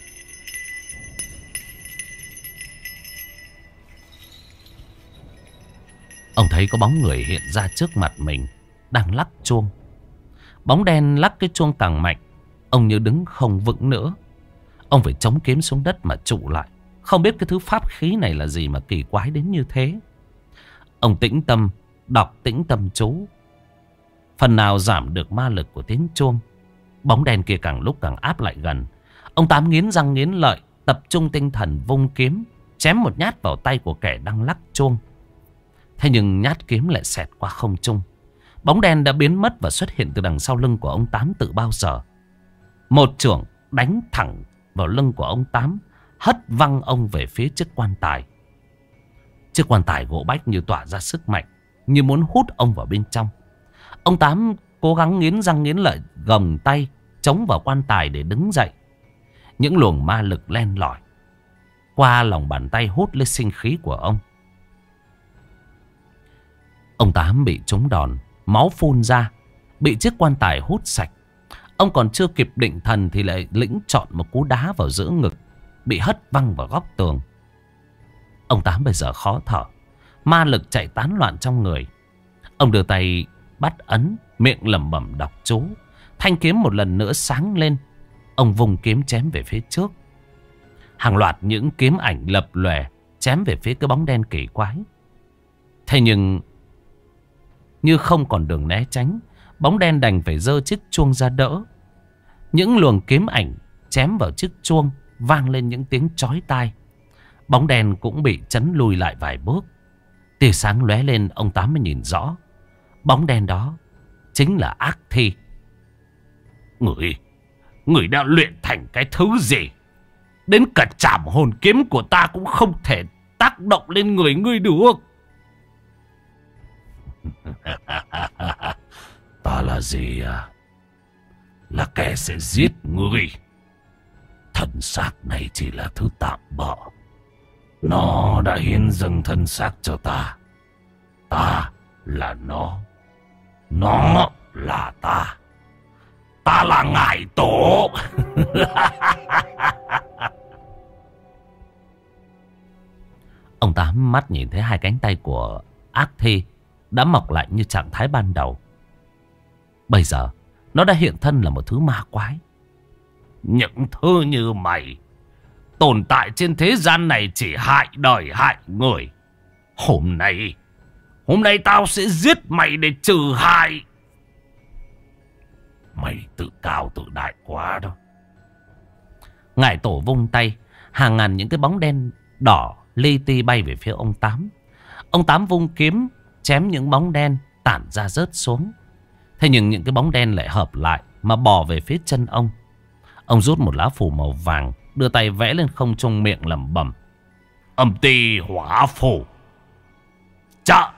Ông thấy có bóng người hiện ra trước mặt mình, đang lắc chuông. Bóng đen lắc cái chuông càng mạnh, ông như đứng không vững nữa. Ông phải chống kiếm xuống đất mà trụ lại. Không biết cái thứ pháp khí này là gì mà kỳ quái đến như thế. Ông tĩnh tâm, đọc tĩnh tâm chú. Phần nào giảm được ma lực của tiếng chuông. Bóng đen kia càng lúc càng áp lại gần. Ông Tám nghiến răng nghiến lợi, tập trung tinh thần vung kiếm, chém một nhát vào tay của kẻ đang lắc chuông. Thế nhưng nhát kiếm lại xẹt qua không trung. Bóng đen đã biến mất và xuất hiện từ đằng sau lưng của ông Tám từ bao giờ. Một chưởng đánh thẳng vào lưng của ông Tám, hất văng ông về phía chiếc quan tài. Chiếc quan tài gỗ bách như tỏa ra sức mạnh, như muốn hút ông vào bên trong. Ông Tám cố gắng nghiến răng nghiến lợi, gồng tay chống vào quan tài để đứng dậy. Những luồng ma lực len lỏi qua lòng bàn tay hút lấy sinh khí của ông. Ông Tám bị trúng đòn, máu phun ra, bị chiếc quan tài hút sạch. Ông còn chưa kịp định thần thì lại lĩnh chọn một cú đá vào giữa ngực, bị hất văng vào góc tường. Ông Tám bây giờ khó thở, ma lực chạy tán loạn trong người. Ông đưa tay bắt ấn, miệng lẩm bẩm đọc chú. Thanh kiếm một lần nữa sáng lên. Ông vùng kiếm chém về phía trước. Hàng loạt những kiếm ảnh lập lòe chém về phía cái bóng đen kỳ quái. Thế nhưng như không còn đường né tránh, bóng đen đành phải giơ chiếc chuông ra đỡ. Những luồng kiếm ảnh chém vào chiếc chuông vang lên những tiếng chói tai. Bóng đen cũng bị chấn lùi lại vài bước. Tia sáng lóe lên, ông Tám mới nhìn rõ. Bóng đen đó chính là ác thi. Người, người đã luyện thành cái thứ gì? Đến cả trảm hồn kiếm của ta cũng không thể tác động lên người ngươi được. Ta là gì à? Là kẻ sẽ giết ngươi. Thân xác này chỉ là thứ tạm bợ. Nó đã hiến dâng thân xác cho ta. Ta là nó. Nó là ta. Ta là ngải tổ. Ông Tám mắt nhìn thấy hai cánh tay của ác thi đã mọc lại như trạng thái ban đầu. Bây giờ nó đã hiện thân là một thứ ma quái. Những thứ như mày tồn tại trên thế gian này chỉ hại đời hại người. Hôm nay Hôm nay tao sẽ giết mày để trừ hại. Mày tự cao tự đại quá đó. Ngải tổ vung tay, hàng ngàn những cái bóng đen đỏ li ti bay về phía ông Tám. Ông Tám vung kiếm chém những bóng đen tản ra rớt xuống. Thế nhưng những cái bóng đen lại hợp lại mà bò về phía chân ông. Ông rút một lá phù màu vàng, đưa tay vẽ lên không trung, miệng lẩm bẩm: Âm ti hỏa phù. Chà!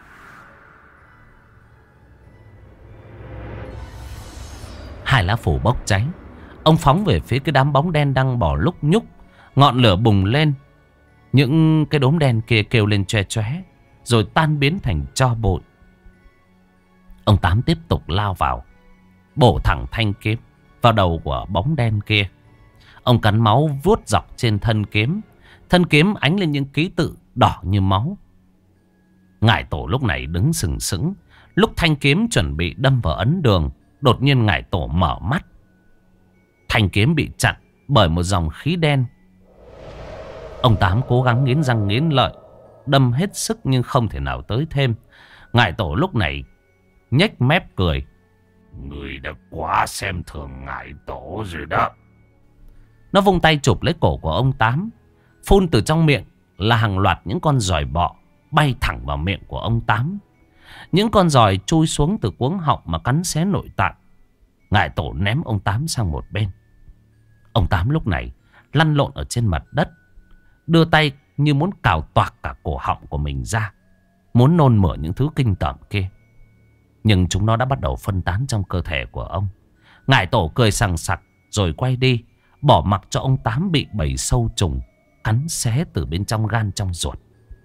Hai lá phù bốc cháy. Ông phóng về phía cái đám bóng đen đang bò lúc nhúc. Ngọn lửa bùng lên. Những cái đốm đen kia kêu lên choe choé, rồi tan biến thành tro bụi. Ông Tám tiếp tục lao vào, bổ thẳng thanh kiếm vào đầu của bóng đen kia. Ông cắn máu vuốt dọc trên thân kiếm. Thân kiếm ánh lên những ký tự đỏ như máu. Ngải tổ lúc này đứng sừng sững. Lúc thanh kiếm chuẩn bị đâm vào ấn đường, đột nhiên ngải tổ mở mắt. Thanh kiếm bị chặn bởi một dòng khí đen. Ông Tám cố gắng nghiến răng nghiến lợi, đâm hết sức nhưng không thể nào tới thêm. Ngải tổ lúc này nhếch mép cười: Người đã quá xem thường ngải tổ rồi đó. Nó vung tay chụp lấy cổ của ông Tám. Phun từ trong miệng là hàng loạt những con giòi bọ bay thẳng vào miệng của ông Tám. Những con giòi chui xuống từ cuống họng mà cắn xé nội tạng. Ngải tổ ném ông Tám sang một bên. Ông Tám lúc này lăn lộn ở trên mặt đất, đưa tay như muốn cào toạc cả cổ họng của mình ra, muốn nôn mửa những thứ kinh tởm kia. Nhưng chúng nó đã bắt đầu phân tán trong cơ thể của ông. Ngải tổ cười sằng sặc rồi quay đi, bỏ mặc cho ông Tám bị bầy sâu trùng cắn xé từ bên trong gan trong ruột.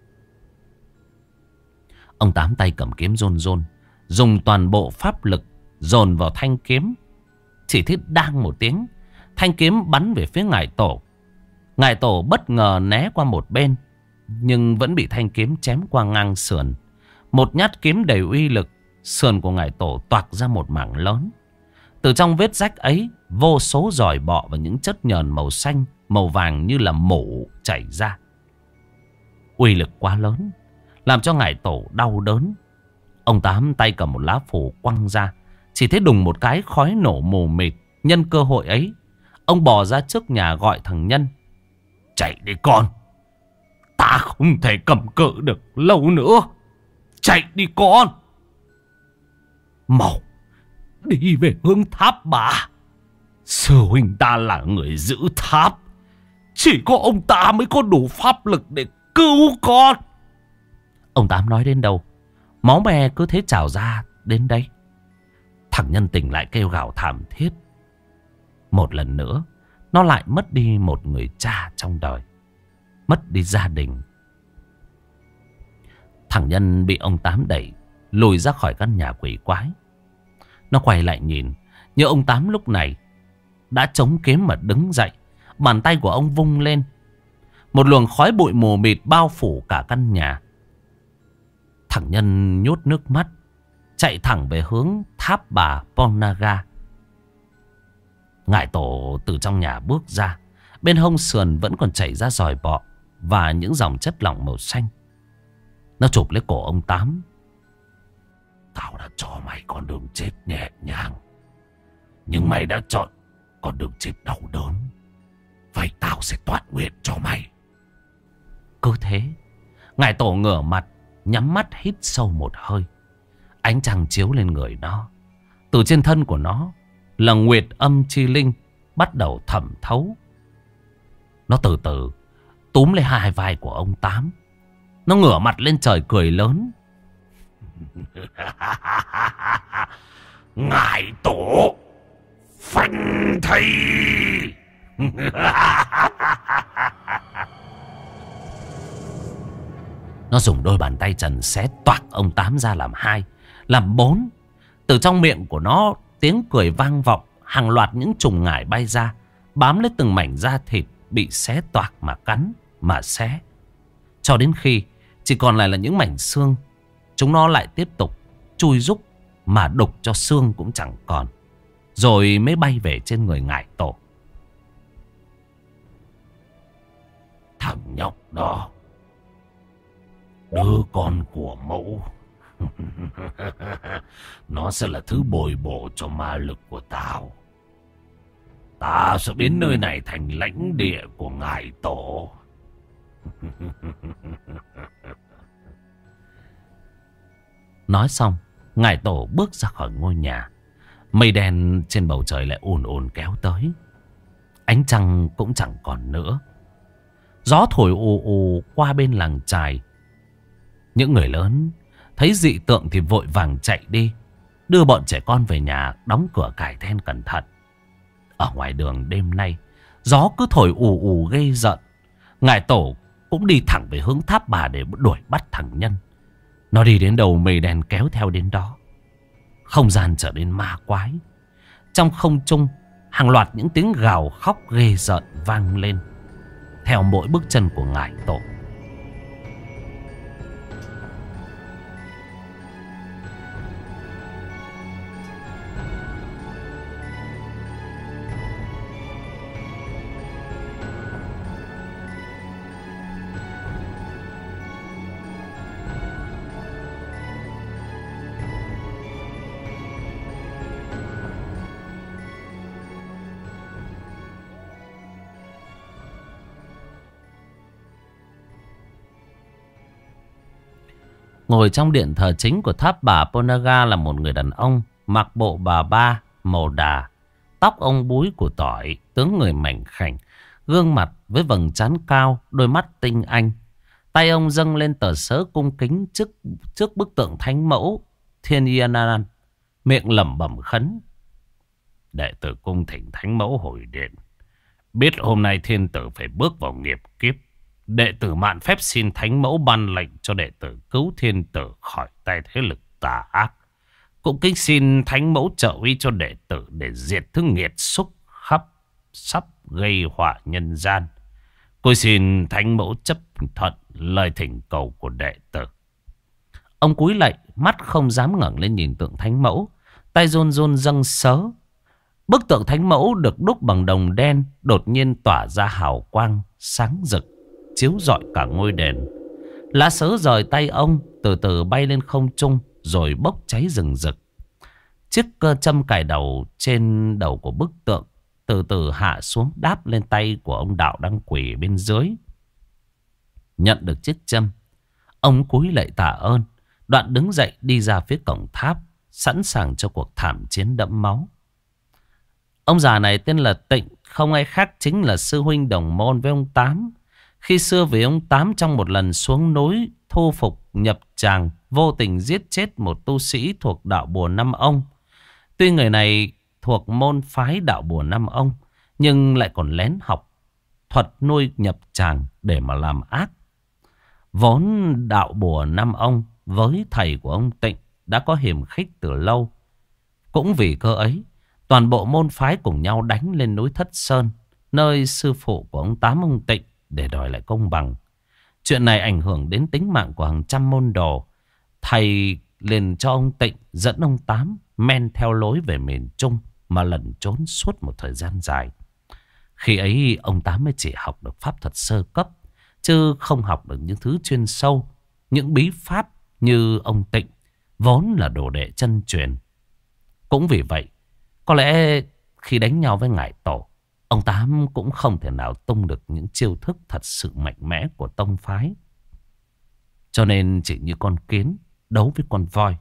Ông Tám tay cầm kiếm rôn rôn, dùng toàn bộ pháp lực dồn vào thanh kiếm. Chỉ thấy đang một tiếng, thanh kiếm bắn về phía ngải tổ. Ngải tổ bất ngờ né qua một bên, nhưng vẫn bị thanh kiếm chém qua ngang sườn. Một nhát kiếm đầy uy lực, sườn của ngải tổ toạc ra một mảng lớn. Từ trong vết rách ấy, vô số giòi bọ và những chất nhờn màu xanh, màu vàng như là mủ chảy ra. Uy lực quá lớn, làm cho ngải tổ đau đớn. Ông Tám tay cầm một lá phù quăng ra, chỉ thấy đùng một cái khói nổ mù mịt. Nhân cơ hội ấy, ông bò ra trước nhà gọi thằng Nhân: Chạy đi con, ta không thể cầm cự được lâu nữa. Chạy đi con. Mau đi về hướng tháp bà. Sư huynh ta là người giữ tháp, chỉ có ông ta mới có đủ pháp lực để cứu con. Ông Tám nói đến đâu, máu me cứ thế trào ra đến đây. Thằng Nhân tỉnh lại kêu gào thảm thiết. Một lần nữa, nó lại mất đi một người cha trong đời, mất đi gia đình. Thằng Nhân bị ông Tám đẩy lùi ra khỏi căn nhà quỷ quái. Nó quay lại nhìn, nhưng ông Tám lúc này đã chống kiếm mà đứng dậy. Bàn tay của ông vung lên, một luồng khói bụi mù mịt bao phủ cả căn nhà. Thằng Nhân nhốt nước mắt, chạy thẳng về hướng tháp bà Ponaga. Ngải tổ từ trong nhà bước ra, bên hông sườn vẫn còn chảy ra giòi bọ và những dòng chất lỏng màu xanh. Nó chụp lấy cổ ông Tám. Tao đã cho mày con đường chết nhẹ nhàng, nhưng mày đã chọn con đường chết đau đớn. vậy tao sẽ toát nguyện cho mày. Cứ thế, ngài tổ ngửa mặt, nhắm mắt hít sâu một hơi. Ánh trăng chiếu lên người nó. Từ trên thân của nó là nguyệt âm chi linh bắt đầu thẩm thấu. Nó từ từ túm lấy hai vai của ông Tám. Nó ngửa mặt lên trời cười lớn. Ngài tổ phanh thây. Nó dùng đôi bàn tay trần xé toạc ông Tám ra làm hai, làm bốn. Từ trong miệng của nó tiếng cười vang vọng. Hàng loạt những trùng ngải bay ra, bám lấy từng mảnh da thịt bị xé toạc mà cắn, mà xé. Cho đến khi chỉ còn lại là những mảnh xương, chúng nó lại tiếp tục chui rúc mà đục cho xương cũng chẳng còn. Rồi mới bay về trên người ngải tổ. Thằng nhóc đó, đứa con của mẫu, nó sẽ là thứ bồi bổ cho ma lực của tao. Ta sẽ biến nơi này thành lãnh địa của ngài tổ. Nói xong, ngài tổ bước ra khỏi ngôi nhà. Mây đen trên bầu trời lại ùn ùn kéo tới. Ánh trăng cũng chẳng còn nữa. Gió thổi ù ù qua bên làng chài. Những người lớn thấy dị tượng thì vội vàng chạy đi, đưa bọn trẻ con về nhà, đóng cửa cài then cẩn thận. Ở ngoài đường đêm nay, gió cứ thổi ù ù gây giận. Ngài tổ cũng đi thẳng về hướng tháp bà để đuổi bắt thằng Nhân. Nó đi đến đâu mây đen kéo theo đến đó. Không gian trở nên ma quái. Trong không trung, hàng loạt những tiếng gào khóc ghê rợn vang lên theo mỗi bước chân của ngài tổ. Ngồi trong điện thờ chính của tháp bà Ponaga là một người đàn ông mặc bộ bà ba màu đà, tóc ông búi của tỏi, tướng người mảnh khảnh, gương mặt với vầng trán cao, đôi mắt tinh anh. Tay ông dâng lên tờ sớ cung kính trước trước bức tượng thánh mẫu Thiên Yên An, miệng lẩm bẩm khấn: đệ tử cung thỉnh thánh mẫu hồi điện, biết hôm nay thiên tử phải bước vào nghiệp kiếp. Đệ tử mạn phép xin thánh mẫu ban lệnh cho đệ tử cứu thiên tử khỏi tay thế lực tà ác. Cũng kính xin thánh mẫu trợ uy cho đệ tử để diệt thứ nghiệt xúc khắp sắp gây họa nhân gian. Tôi xin thánh mẫu chấp thuận lời thỉnh cầu của đệ tử. Ông cúi lạy, mắt không dám ngẩng lên nhìn tượng thánh mẫu, tay run run dâng sớ. Bức tượng thánh mẫu được đúc bằng đồng đen đột nhiên tỏa ra hào quang sáng rực, chiếu rọi cả ngôi đền. Lá sớ rời tay ông từ từ bay lên không trung rồi bốc cháy rừng rực. Chiếc cơ châm cài đầu trên đầu của bức tượng từ từ hạ xuống đáp lên tay của ông đạo đang quỳ bên dưới. Nhận được chiếc châm, ông cúi lạy tạ ơn, đoạn đứng dậy đi ra phía cổng tháp, sẵn sàng cho cuộc thảm chiến đẫm máu. Ông già này tên là Tịnh, không ai khác chính là sư huynh đồng môn với ông Tám. Khi xưa vì ông Tám trong một lần xuống núi thu phục nhập tràng, vô tình giết chết một tu sĩ thuộc đạo Bùa Năm Ông. Tuy người này thuộc môn phái đạo Bùa Năm Ông, nhưng lại còn lén học thuật nuôi nhập tràng để mà làm ác. Vốn đạo Bùa Năm Ông với thầy của ông Tịnh đã có hiềm khích từ lâu. Cũng vì cơ ấy, toàn bộ môn phái cùng nhau đánh lên núi Thất Sơn, nơi sư phụ của ông Tám ông Tịnh, để đòi lại công bằng. Chuyện này ảnh hưởng đến tính mạng của hàng trăm môn đồ. Thầy liền cho ông Tịnh dẫn ông Tám men theo lối về miền Trung mà lẩn trốn suốt một thời gian dài. Khi ấy ông Tám mới chỉ học được pháp thuật sơ cấp, chứ không học được những thứ chuyên sâu, những bí pháp như ông Tịnh vốn là đồ đệ chân truyền. Cũng vì vậy, có lẽ khi đánh nhau với ngải tổ, Ông Tám cũng không thể nào tung được những chiêu thức thật sự mạnh mẽ của tông phái. Cho nên chỉ như con kiến đấu với con voi.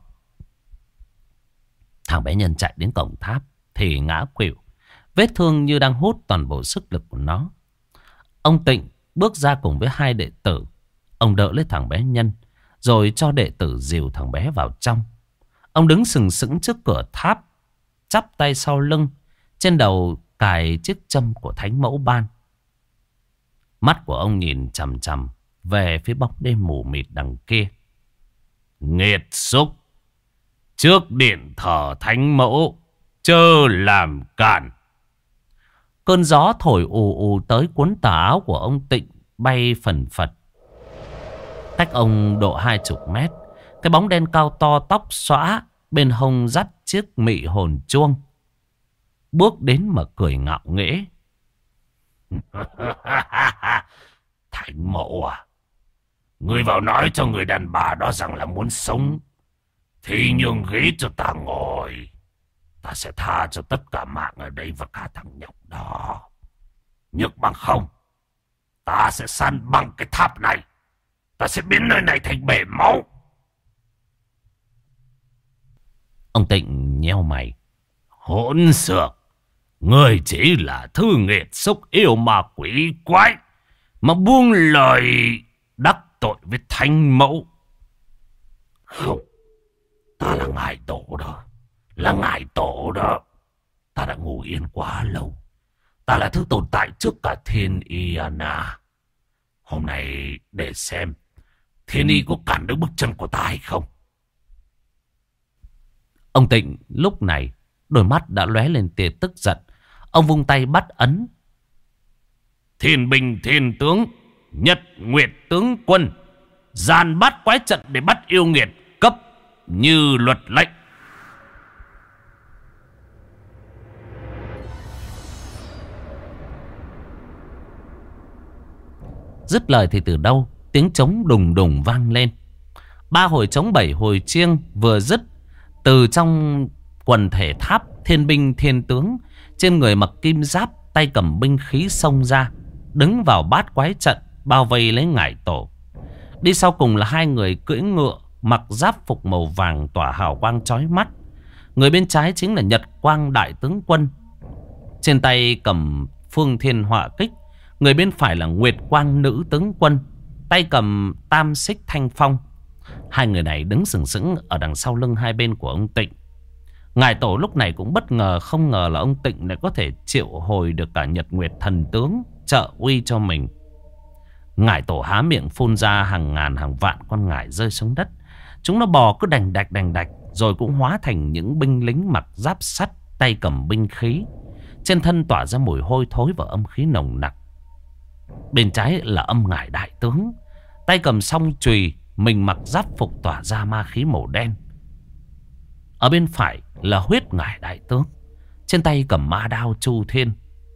Thằng bé Nhân chạy đến cổng tháp thì ngã khuỵu, vết thương như đang hút toàn bộ sức lực của nó. Ông Tịnh bước ra cùng với hai đệ tử. Ông đỡ lấy thằng bé Nhân, rồi cho đệ tử dìu thằng bé vào trong. Ông đứng sừng sững trước cửa tháp, chắp tay sau lưng, trên đầu cài chiếc châm của Thánh Mẫu Ban. Mắt của ông nhìn chằm chằm về phía bóng đêm mù mịt đằng kia. Nghiệt xúc, trước điện thờ Thánh Mẫu, chớ làm cản. Cơn gió thổi ù ù tới cuốn tà áo của ông Tịnh bay phần phật. Cách ông độ hai chục mét, cái bóng đen cao to tóc xõa bên hông dắt chiếc mị hồn chuông bước đến mà cười ngạo nghễ. Thánh Mẫu à, ngươi vào nói cho người đàn bà đó rằng là muốn sống thì nhường ghế cho ta ngồi. Ta sẽ tha cho tất cả mạng ở đây và cả thằng nhóc đó. Nhưng bằng không, ta sẽ san bằng cái tháp này. Ta sẽ biến nơi này thành bể máu. Ông Tịnh nheo mày. Hỗn xược, ngươi chỉ là thứ nghiệt xúc yêu ma quỷ quái mà buông lời đắc tội với Thánh Mẫu. Không, ta là ngài tổ đó. Là ngài tổ đó. Ta đã ngủ yên quá lâu. Ta là thứ tồn tại trước cả Thiên Iana. Hôm nay để xem Thiên Y có cản được bước chân của ta hay không. Ông Tịnh lúc này đôi mắt đã lóe lên tia tức giận. Ông vung tay bắt ấn. Thiên binh thiên tướng, nhật nguyệt tướng quân, dàn bát quái trận để bắt yêu nghiệt, cấp như luật lệnh. Dứt lời thì từ đâu tiếng trống đùng đùng vang lên. Ba hồi trống bảy hồi chiêng vừa dứt, từ trong quần thể tháp thiên binh thiên tướng, trên người mặc kim giáp, tay cầm binh khí xông ra, đứng vào bát quái trận bao vây lấy ngải tổ. Đi sau cùng là hai người cưỡi ngựa, mặc giáp phục màu vàng tỏa hào quang chói mắt. Người bên trái chính là Nhật Quang đại tướng quân, trên tay cầm phương thiên họa kích. Người bên phải là Nguyệt Quang nữ tướng quân, tay cầm tam xích thanh phong. Hai người này đứng sừng sững ở đằng sau lưng hai bên của ông Tịnh. Ngài tổ lúc này cũng bất ngờ, không ngờ là ông Tịnh lại có thể triệu hồi được cả Nhật Nguyệt thần tướng trợ uy cho mình. Ngài tổ há miệng phun ra hàng ngàn hàng vạn con ngải rơi xuống đất. Chúng nó bò cứ đành đạch đành đạch, rồi cũng hóa thành những binh lính mặc giáp sắt, tay cầm binh khí, trên thân tỏa ra mùi hôi thối và âm khí nồng nặc. Bên trái là Âm Ngải đại tướng, tay cầm song chùy, mình mặc giáp phục tỏa ra ma khí màu đen. Ở bên phải là Huyết Ngải đại tướng, trên tay cầm ma đao chu thiên.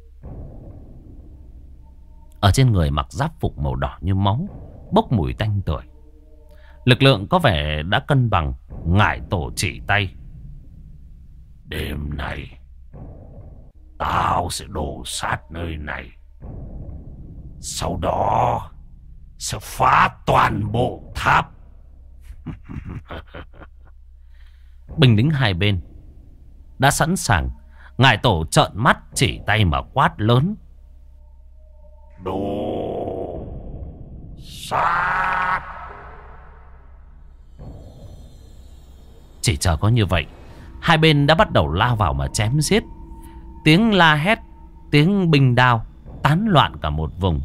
Ở trên người mặc giáp phục màu đỏ như máu, bốc mùi tanh tưởi. Lực lượng có vẻ đã cân bằng. Ngải tổ chỉ tay. Đêm nay tao sẽ đổ sát nơi này, sau đó sẽ phá toàn bộ tháp. Binh lính hai bên đã sẵn sàng. Ngải tổ trợn mắt chỉ tay mà quát lớn: Đồ sát! Chỉ chờ có như vậy, hai bên đã bắt đầu lao vào mà chém giết. Tiếng la hét, tiếng binh đao tán loạn cả một vùng.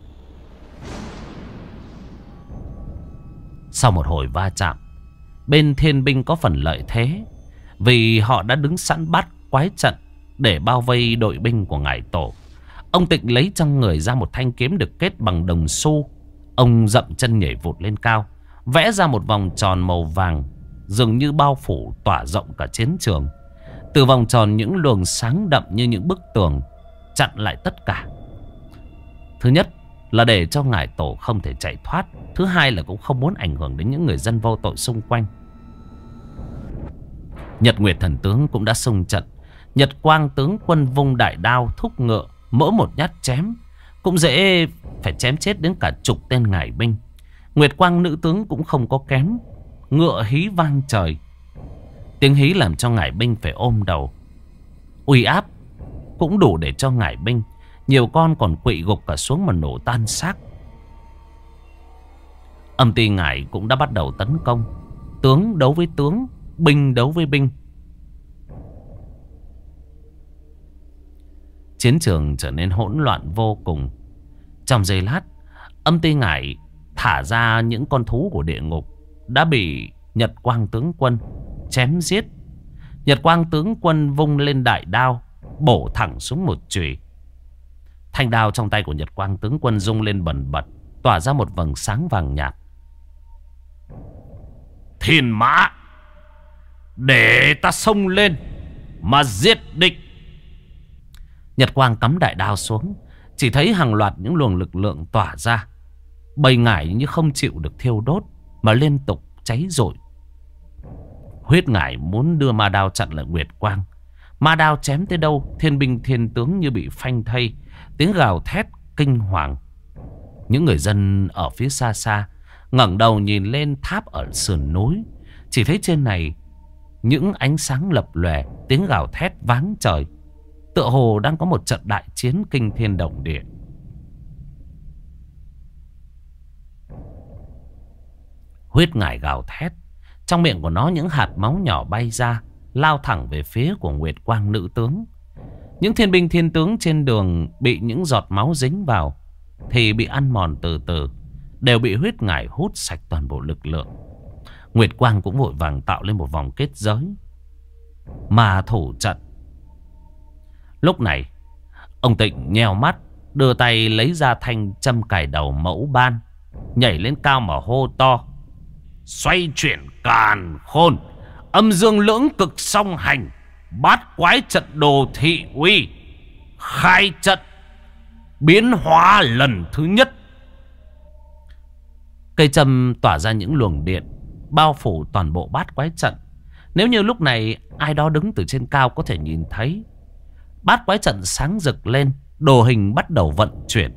Sau một hồi va chạm, bên thiên binh có phần lợi thế, vì họ đã đứng sẵn bát quái trận để bao vây đội binh của ngải tổ. Ông Tịnh lấy trong người ra một thanh kiếm được kết bằng đồng xu. Ông dậm chân nhảy vụt lên cao, vẽ ra một vòng tròn màu vàng, dường như bao phủ tỏa rộng cả chiến trường. Từ vòng tròn những luồng sáng đậm như những bức tường chặn lại tất cả. Thứ nhất là để cho ngải tổ không thể chạy thoát. Thứ hai là cũng không muốn ảnh hưởng đến những người dân vô tội xung quanh. Nhật Nguyệt thần tướng cũng đã xung trận. Nhật Quang tướng quân vung đại đao thúc ngựa, mỗi một nhát chém cũng dễ phải chém chết đến cả chục tên ngải binh. Nguyệt quang nữ tướng cũng không có kém. Ngựa hí vang trời. Tiếng hí làm cho ngải binh phải ôm đầu. Uy áp cũng đủ để cho ngải binh nhiều con còn quỵ gục cả xuống mà nổ tan xác. Âm ty ngải cũng đã bắt đầu tấn công. Tướng đấu với tướng, binh đấu với binh. Chiến trường trở nên hỗn loạn vô cùng. Trong giây lát, âm ty ngải thả ra những con thú của địa ngục đã bị Nhật quang tướng quân chém giết. Nhật quang tướng quân vung lên đại đao, bổ thẳng xuống một chùy. Thanh đao trong tay của Nhật quang tướng quân rung lên bần bật, tỏa ra một vầng sáng vàng nhạt. Thiên mã, để ta xông lên mà giết địch. Nhật quang cắm đại đao xuống, chỉ thấy hàng loạt những luồng lực lượng tỏa ra. Bầy ngải như không chịu được thiêu đốt mà liên tục cháy rụi. Huyết ngải muốn đưa ma đao chặn lại Nguyệt quang. Ma đao chém tới đâu, thiên binh thiên tướng như bị phanh thây. Tiếng gào thét kinh hoàng. Những người dân ở phía xa xa ngẩng đầu nhìn lên tháp ở sườn núi, chỉ thấy trên này những ánh sáng lập lòe, tiếng gào thét váng trời. Tựa hồ đang có một trận đại chiến kinh thiên động địa. Huyết ngải gào thét, trong miệng của nó những hạt máu nhỏ bay ra, lao thẳng về phía của Nguyệt quang nữ tướng. Những thiên binh thiên tướng trên đường bị những giọt máu dính vào thì bị ăn mòn từ từ, đều bị huyết ngải hút sạch toàn bộ lực lượng. Nguyệt quang cũng vội vàng tạo lên một vòng kết giới mà thủ trận. Lúc này ông Tịnh nheo mắt, đưa tay lấy ra thanh châm cài đầu mẫu ban, nhảy lên cao mà hô to: xoay chuyển càn khôn, âm dương lưỡng cực song hành, bát quái trận đồ thị uy, khai trận biến hóa lần thứ nhất. Cây châm tỏa ra những luồng điện bao phủ toàn bộ bát quái trận. Nếu như lúc này ai đó đứng từ trên cao có thể nhìn thấy, bát quái trận sáng rực lên, đồ hình bắt đầu vận chuyển.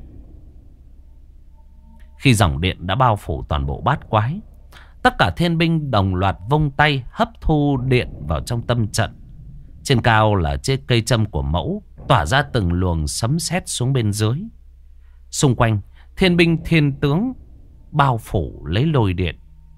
Khi dòng điện đã bao phủ toàn bộ bát quái, tất cả thiên binh đồng loạt vung tay hấp thu điện vào trong tâm trận. Trên cao là chiếc cây châm của mẫu tỏa ra từng luồng sấm sét xuống bên dưới. Xung quanh thiên binh thiên tướng bao phủ lấy lôi điện.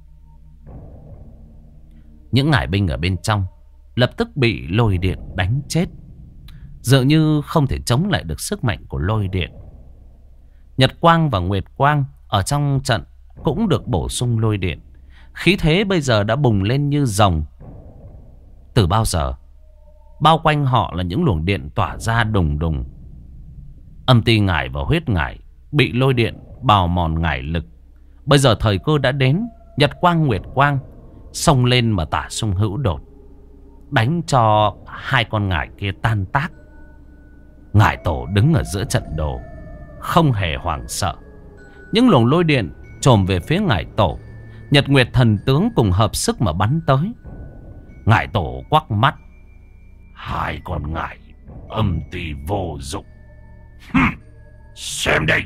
Những ngải binh ở bên trong lập tức bị lôi điện đánh chết, dường như không thể chống lại được sức mạnh của lôi điện. Nhật quang và Nguyệt quang ở trong trận cũng được bổ sung lôi điện. Khí thế bây giờ đã bùng lên như rồng. Từ bao giờ bao quanh họ là những luồng điện tỏa ra đùng đùng. Âm ty ngải và huyết ngải bị lôi điện bào mòn ngải lực. Bây giờ thời cơ đã đến. Nhật quang Nguyệt quang xông lên mà tả sung hữu đột, đánh cho hai con ngải kia tan tác. Ngải tổ đứng ở giữa trận đồ, không hề hoảng sợ. Những luồng lôi điện chồm về phía ngải tổ. Nhật Nguyệt thần tướng cùng hợp sức mà bắn tới. Ngải tổ quắc mắt: hai con ngải âm ty vô dụng. Hừm, xem đây.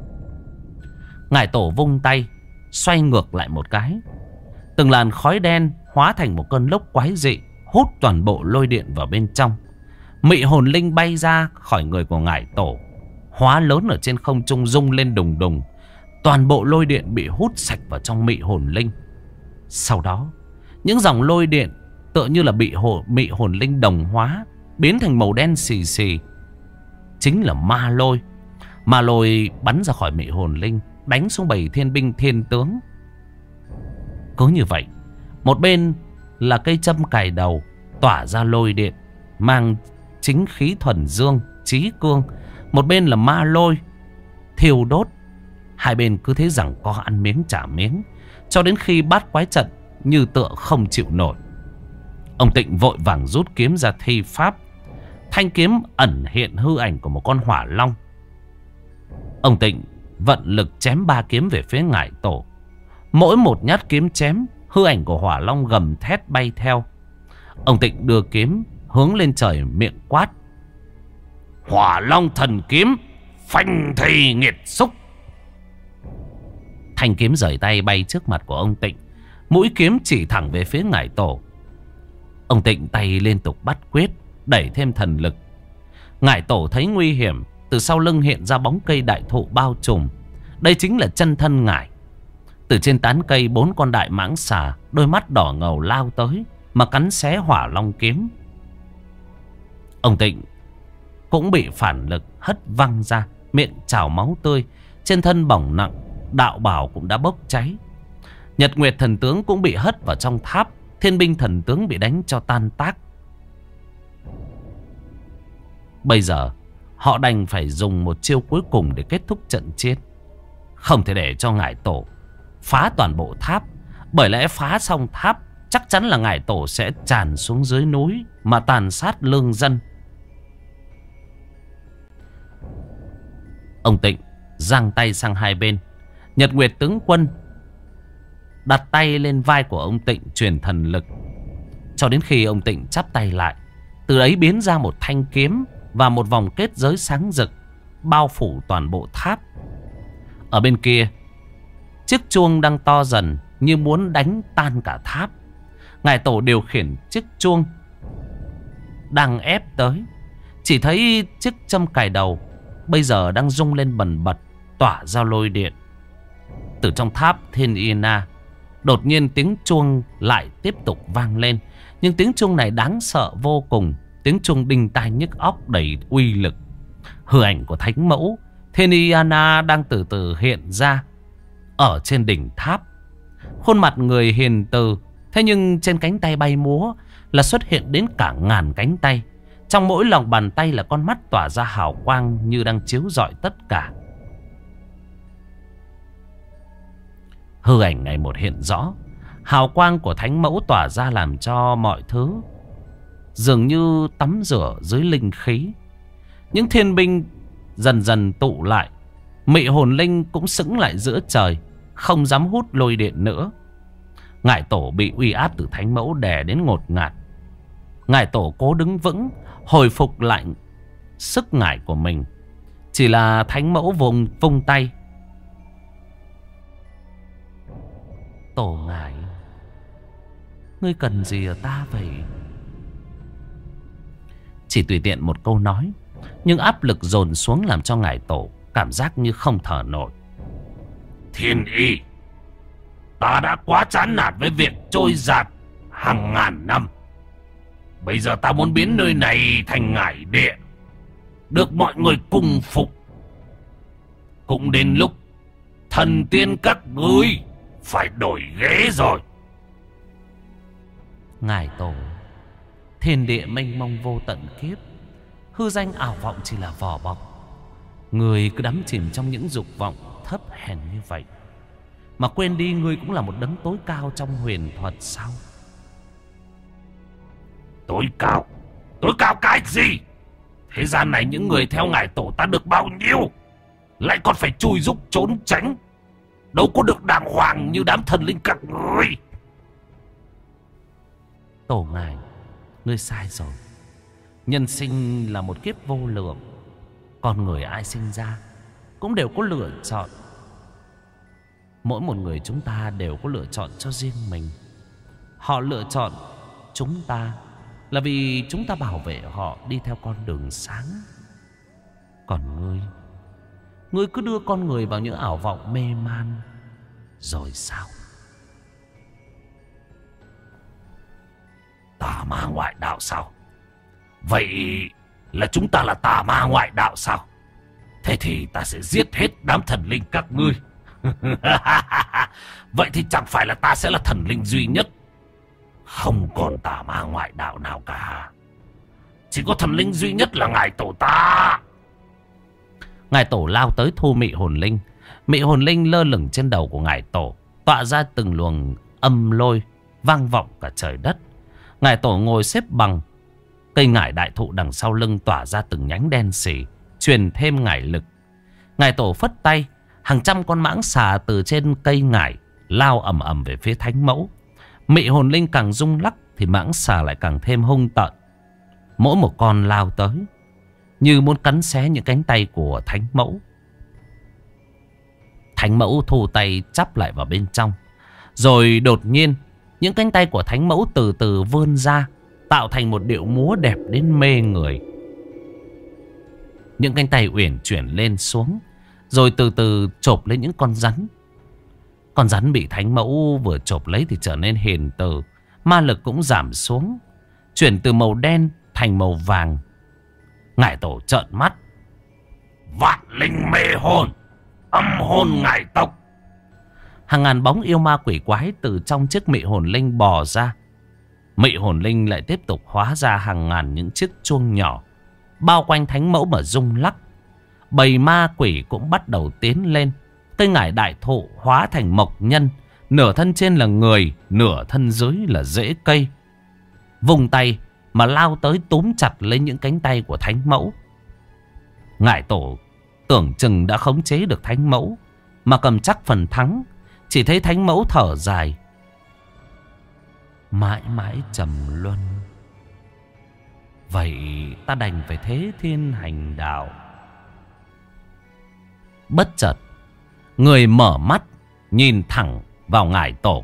Ngải tổ vung tay xoay ngược lại một cái. Từng làn khói đen hóa thành một cơn lốc quái dị, hút toàn bộ lôi điện vào bên trong. Mị hồn linh bay ra khỏi người của ngải tổ, hóa lớn ở trên không trung rung lên đùng đùng. Toàn bộ lôi điện bị hút sạch vào trong mị hồn linh. Sau đó những dòng lôi điện tựa như là bị hồ, mị hồn linh đồng hóa, biến thành màu đen xì xì, chính là ma lôi. Ma lôi bắn ra khỏi mị hồn linh, đánh xuống bầy thiên binh thiên tướng. Cứ như vậy, một bên là cây châm cài đầu tỏa ra lôi điện, mang chính khí thuần dương, trí cương. Một bên là ma lôi thiêu đốt. Hai bên cứ thế rằng có ăn miếng trả miếng, cho đến khi bát quái trận như tựa không chịu nổi. Ông Tịnh vội vàng rút kiếm ra thi pháp. Thanh kiếm ẩn hiện hư ảnh của một con hỏa long. Ông Tịnh vận lực chém ba kiếm về phía ngải tổ. Mỗi một nhát kiếm chém, hư ảnh của hỏa long gầm thét bay theo. Ông Tịnh đưa kiếm hướng lên trời, miệng quát: Hỏa Long Thần Kiếm, phanh thây nghiệt xúc. Thanh kiếm rời tay bay trước mặt của ông Tịnh. Mũi kiếm chỉ thẳng về phía Ngải Tổ. Ông Tịnh tay liên tục bắt quyết, đẩy thêm thần lực. Ngải Tổ thấy nguy hiểm, từ sau lưng hiện ra bóng cây đại thụ bao trùm. Đây chính là chân thân Ngải. Từ trên tán cây, bốn con đại mãng xà, đôi mắt đỏ ngầu lao tới mà cắn xé Hỏa Long kiếm. Ông Tịnh cũng bị phản lực hất văng ra, miệng trào máu tươi, trên thân bỏng nặng, đạo bào cũng đã bốc cháy. Nhật Nguyệt thần tướng cũng bị hất vào trong tháp, Thiên binh thần tướng bị đánh cho tan tác. Bây giờ họ đành phải dùng một chiêu cuối cùng để kết thúc trận chiến. Không thể để cho Ngải Tổ phá toàn bộ tháp, bởi lẽ phá xong tháp chắc chắn là Ngải Tổ sẽ tràn xuống dưới núi mà tàn sát lương dân. Ông Tịnh giang tay sang hai bên. Nhật Nguyệt tướng quân đặt tay lên vai của ông Tịnh truyền thần lực, cho đến khi ông Tịnh chắp tay lại, từ ấy biến ra một thanh kiếm và một vòng kết giới sáng rực bao phủ toàn bộ tháp. Ở bên kia, chiếc chuông đang to dần như muốn đánh tan cả tháp. Ngải Tổ điều khiển chiếc chuông đang ép tới. Chỉ thấy chiếc châm cài đầu bây giờ đang rung lên bần bật, tỏa ra lôi điện. Từ trong tháp Thiên Yên Na, đột nhiên tiếng chuông lại tiếp tục vang lên. Nhưng tiếng chuông này đáng sợ vô cùng. Tiếng chuông đinh tai nhức óc đầy uy lực. Hư ảnh của Thánh Mẫu Thiên Yên Na đang từ từ hiện ra ở trên đỉnh tháp. Khuôn mặt người hiền từ, thế nhưng trên cánh tay bay múa là xuất hiện đến cả ngàn cánh tay. Trong mỗi lòng bàn tay là con mắt tỏa ra hào quang như đang chiếu rọi tất cả. Hư ảnh ngày một hiện rõ. Hào quang của Thánh Mẫu tỏa ra làm cho mọi thứ dường như tắm rửa dưới linh khí. Những thiên binh dần dần tụ lại. Mị hồn linh cũng sững lại giữa trời, không dám hút lôi điện nữa. Ngải Tổ bị uy áp từ Thánh Mẫu đè đến ngột ngạt. Ngải Tổ cố đứng vững, hồi phục lại sức ngải của mình. Chỉ là Thánh Mẫu vùng vung tay. Tổ Ngải, ngươi cần gì ở ta vậy? Chỉ tùy tiện một câu nói, nhưng áp lực dồn xuống làm cho Ngải Tổ cảm giác như không thở nổi. Thiên Y, ta đã quá chán nản với việc trôi dạt hàng ngàn năm. Bây giờ ta muốn biến nơi này thành Ngải Địa, được mọi người cung phục. Cũng đến lúc thần tiên các ngươi phải đổi ghế rồi. Ngải Tổ, thiên địa mênh mông vô tận kiếp, hư danh ảo vọng chỉ là vỏ bọc. Người cứ đắm chìm trong những dục vọng thấp hèn như vậy, mà quên đi ngươi cũng là một đấng tối cao trong huyền thuật sao? Tối cao? Tối cao cái gì? Thế gian này những người theo Ngải Tổ ta được bao nhiêu, lại còn phải chui rúc trốn tránh, đâu có được đàng hoàng như đám thần linh các ngươi. Tổ Ngải, ngươi sai rồi. Nhân sinh là một kiếp vô lượng. Con người ai sinh ra cũng đều có lựa chọn. Mỗi một người chúng ta đều có lựa chọn cho riêng mình. Họ lựa chọn chúng ta là vì chúng ta bảo vệ họ đi theo con đường sáng. Còn ngươi, ngươi cứ đưa con người vào những ảo vọng mê man rồi sao? Tà ma ngoại đạo sao? Vậy là chúng ta là tà ma ngoại đạo sao? Thế thì ta sẽ giết hết đám thần linh các ngươi. Vậy thì chẳng phải là ta sẽ là thần linh duy nhất, không còn tà ma ngoại đạo nào cả. Chỉ có thần linh duy nhất là Ngải Tổ ta. Ngải Tổ lao tới thu mị hồn linh. Mị hồn linh lơ lửng trên đầu của Ngải Tổ, tọa ra từng luồng âm lôi vang vọng cả trời đất. Ngải Tổ ngồi xếp bằng. Cây ngải đại thụ đằng sau lưng tỏa ra từng nhánh đen xỉ, truyền thêm ngải lực. Ngải Tổ phất tay, hàng trăm con mãng xà từ trên cây ngải lao ầm ầm về phía Thánh Mẫu. Mị hồn linh càng rung lắc thì mãng xà lại càng thêm hung tợn. Mỗi một con lao tới như muốn cắn xé những cánh tay của thánh mẫu. Thánh mẫu thu tay chắp lại vào bên trong. Rồi đột nhiên, những cánh tay của thánh mẫu từ từ vươn ra, tạo thành một điệu múa đẹp đến mê người. Những cánh tay uyển chuyển lên xuống, rồi từ từ chộp lấy những con rắn. Con rắn bị thánh mẫu vừa chộp lấy thì trở nên hiền từ, ma lực cũng giảm xuống, chuyển từ màu đen thành màu vàng. Ngải tổ trợn mắt. Vạn linh mê hồn, âm hồn ngải tộc. Hàng ngàn bóng yêu ma quỷ quái từ trong chiếc mị hồn linh bò ra. Mị hồn linh lại tiếp tục hóa ra hàng ngàn những chiếc chuông nhỏ, bao quanh thánh mẫu mà rung lắc. Bầy ma quỷ cũng bắt đầu tiến lên. Cây ngải đại thụ hóa thành mộc nhân, nửa thân trên là người, nửa thân dưới là rễ cây. Vùng tay mà lao tới túm chặt lấy những cánh tay của thánh mẫu. Ngải tổ tưởng chừng đã khống chế được thánh mẫu, mà cầm chắc phần thắng. Chỉ thấy thánh mẫu thở dài. Mãi mãi trầm luân, vậy ta đành phải thế thiên hành đạo. Bất chợt, người mở mắt, nhìn thẳng vào ngải tổ.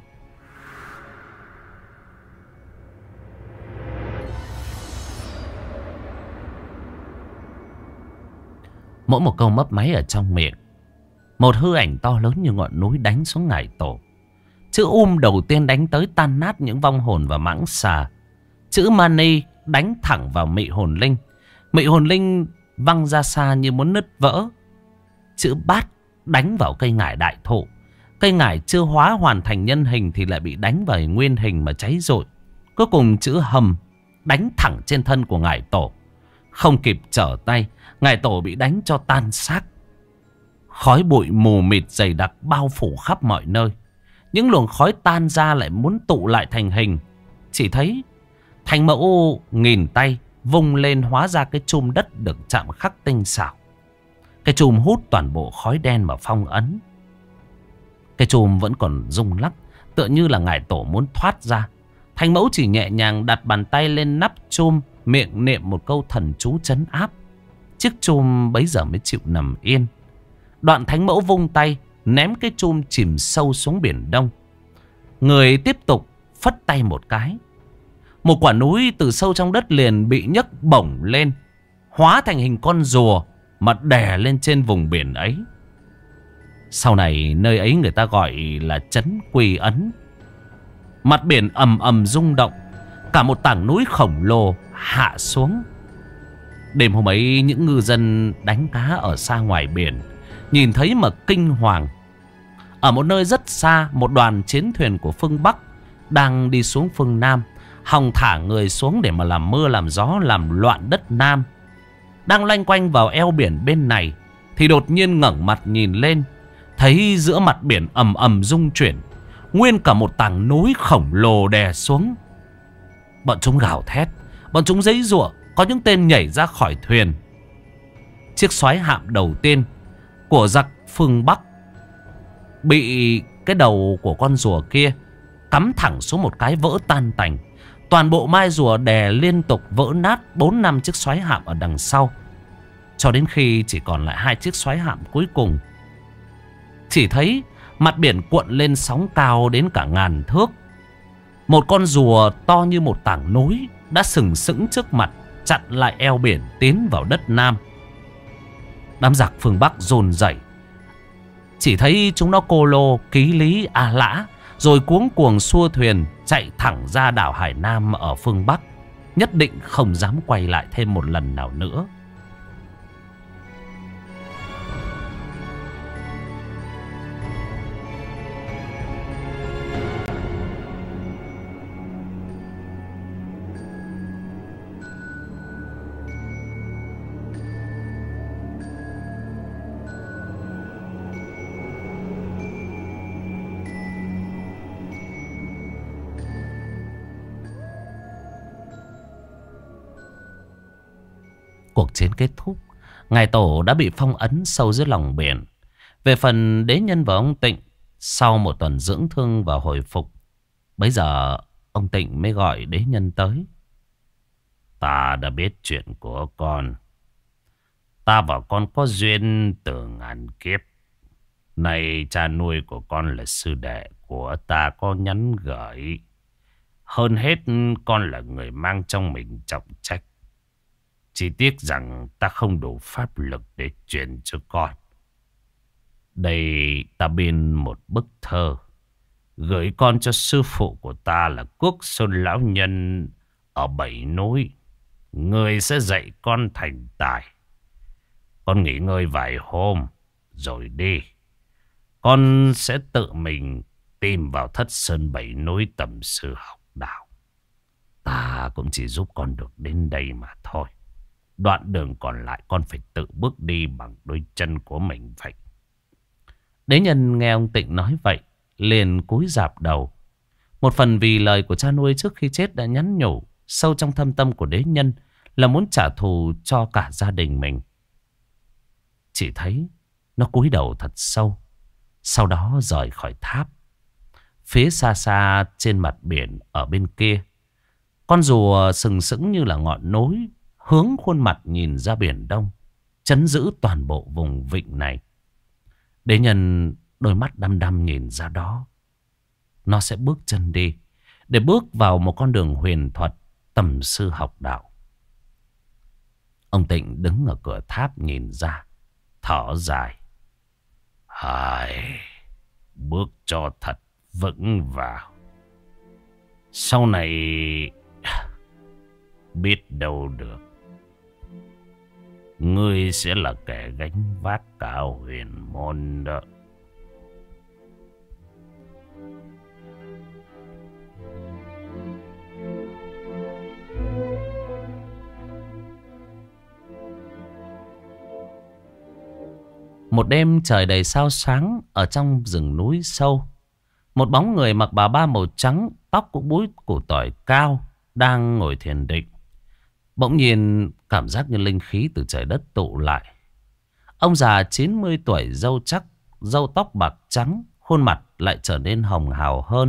Mỗi một câu mấp máy ở trong miệng, một hư ảnh to lớn như ngọn núi đánh xuống ngải tổ. Chữ um đầu tiên đánh tới tan nát những vong hồn và mãng xà. Chữ mani đánh thẳng vào mị hồn linh. Mị hồn linh văng ra xa như muốn nứt vỡ. Chữ bát đánh vào cây ngải đại thụ. Cây ngải chưa hóa hoàn thành nhân hình thì lại bị đánh vào nguyên hình mà cháy rụi. Cuối cùng chữ hầm đánh thẳng trên thân của ngải tổ. Không kịp trở tay, ngải tổ bị đánh cho tan xác. Khói bụi mù mịt dày đặc bao phủ khắp mọi nơi. Những luồng khói tan ra lại muốn tụ lại thành hình. Chỉ thấy thánh mẫu nghìn tay vung lên hóa ra cái chum đất được chạm khắc tinh xảo. Cái chùm hút toàn bộ khói đen mà phong ấn. Cái chùm vẫn còn rung lắc, tựa như là ngải tổ muốn thoát ra. Thánh mẫu chỉ nhẹ nhàng đặt bàn tay lên nắp chùm, miệng niệm một câu thần chú trấn áp. Chiếc chùm bấy giờ mới chịu nằm yên. Đoạn thánh mẫu vung tay, ném cái chùm chìm sâu xuống biển Đông. Người tiếp tục phất tay một cái. Một quả núi từ sâu trong đất liền bị nhấc bổng lên, hóa thành hình con rùa mà đè lên trên vùng biển ấy. Sau này nơi ấy người ta gọi là Trấn Quy Ấn. Mặt biển ầm ầm rung động, cả một tảng núi khổng lồ hạ xuống. Đêm hôm ấy những ngư dân đánh cá ở xa ngoài biển nhìn thấy mà kinh hoàng. Ở một nơi rất xa, một đoàn chiến thuyền của phương Bắc đang đi xuống phương Nam, hòng thả người xuống để mà làm mưa làm gió, làm loạn đất Nam. Đang loanh quanh vào eo biển bên này thì đột nhiên ngẩng mặt nhìn lên, thấy giữa mặt biển ầm ầm rung chuyển, nguyên cả một tảng núi khổng lồ đè xuống. Bọn chúng gào thét, bọn chúng giãy giụa, có những tên nhảy ra khỏi thuyền. Chiếc xoáy hạm đầu tiên của giặc phương Bắc bị cái đầu của con rùa kia cắm thẳng xuống một cái vỡ tan tành. Toàn bộ mai rùa đè liên tục vỡ nát bốn năm chiếc xoáy hạm ở đằng sau, cho đến khi chỉ còn lại hai chiếc xoáy hạm cuối cùng. Chỉ thấy mặt biển cuộn lên sóng cao đến cả ngàn thước. Một con rùa to như một tảng núi đã sừng sững trước mặt, chặn lại eo biển tiến vào đất Nam. Đám giặc phương Bắc dồn dậy. Chỉ thấy chúng nó cô lô, ký lý, a lã, rồi cuống cuồng xua thuyền chạy thẳng ra đảo Hải Nam ở phương Bắc. Nhất định không dám quay lại thêm một lần nào nữa. Cuộc chiến kết thúc, ngài tổ đã bị phong ấn sâu dưới lòng biển. Về phần đế nhân và ông Tịnh, sau một tuần dưỡng thương và hồi phục, bấy giờ ông Tịnh mới gọi đế nhân tới. Ta đã biết chuyện của con. Ta và con có duyên từ ngàn kiếp. Này cha nuôi của con là sư đệ của ta có nhắn gửi. Hơn hết con là người mang trong mình trọng trách. Chỉ tiếc rằng ta không đủ pháp lực để truyền cho con. Đây ta biên một bức thơ gửi con cho sư phụ của ta là Quốc Sơn Lão Nhân ở Bảy Núi. Người sẽ dạy con thành tài. Con nghỉ ngơi vài hôm rồi đi. Con sẽ tự mình tìm vào thất sơn Bảy Núi tầm sư học đạo. Ta cũng chỉ giúp con được đến đây mà thôi. Đoạn đường còn lại con phải tự bước đi bằng đôi chân của mình vậy. Đế nhân nghe ông Tịnh nói vậy, liền cúi rạp đầu. Một phần vì lời của cha nuôi trước khi chết đã nhắn nhủ sâu trong thâm tâm của đế nhân là muốn trả thù cho cả gia đình mình. Chỉ thấy nó cúi đầu thật sâu, sau đó rời khỏi tháp. Phía xa xa trên mặt biển ở bên kia, con rùa sừng sững như là ngọn núi, hướng khuôn mặt nhìn ra biển Đông, trấn giữ toàn bộ vùng vịnh này. Đế nhân đôi mắt đăm đăm nhìn ra đó. Nó sẽ bước chân đi để bước vào một con đường huyền thuật tầm sư học đạo. Ông Tịnh đứng ở cửa tháp nhìn ra, thở dài. Hài, bước cho thật vững vào. Sau này biết đâu được, ngươi sẽ là kẻ gánh vác cả huyền môn đó. Một đêm trời đầy sao sáng ở trong rừng núi sâu. Một bóng người mặc bà ba màu trắng, tóc cũng búi củ tỏi cao, đang ngồi thiền định. Bỗng nhiên cảm giác như linh khí từ trời đất tụ lại. Ông già chín mươi tuổi, râu chắc, râu tóc bạc trắng, khuôn mặt lại trở nên hồng hào hơn.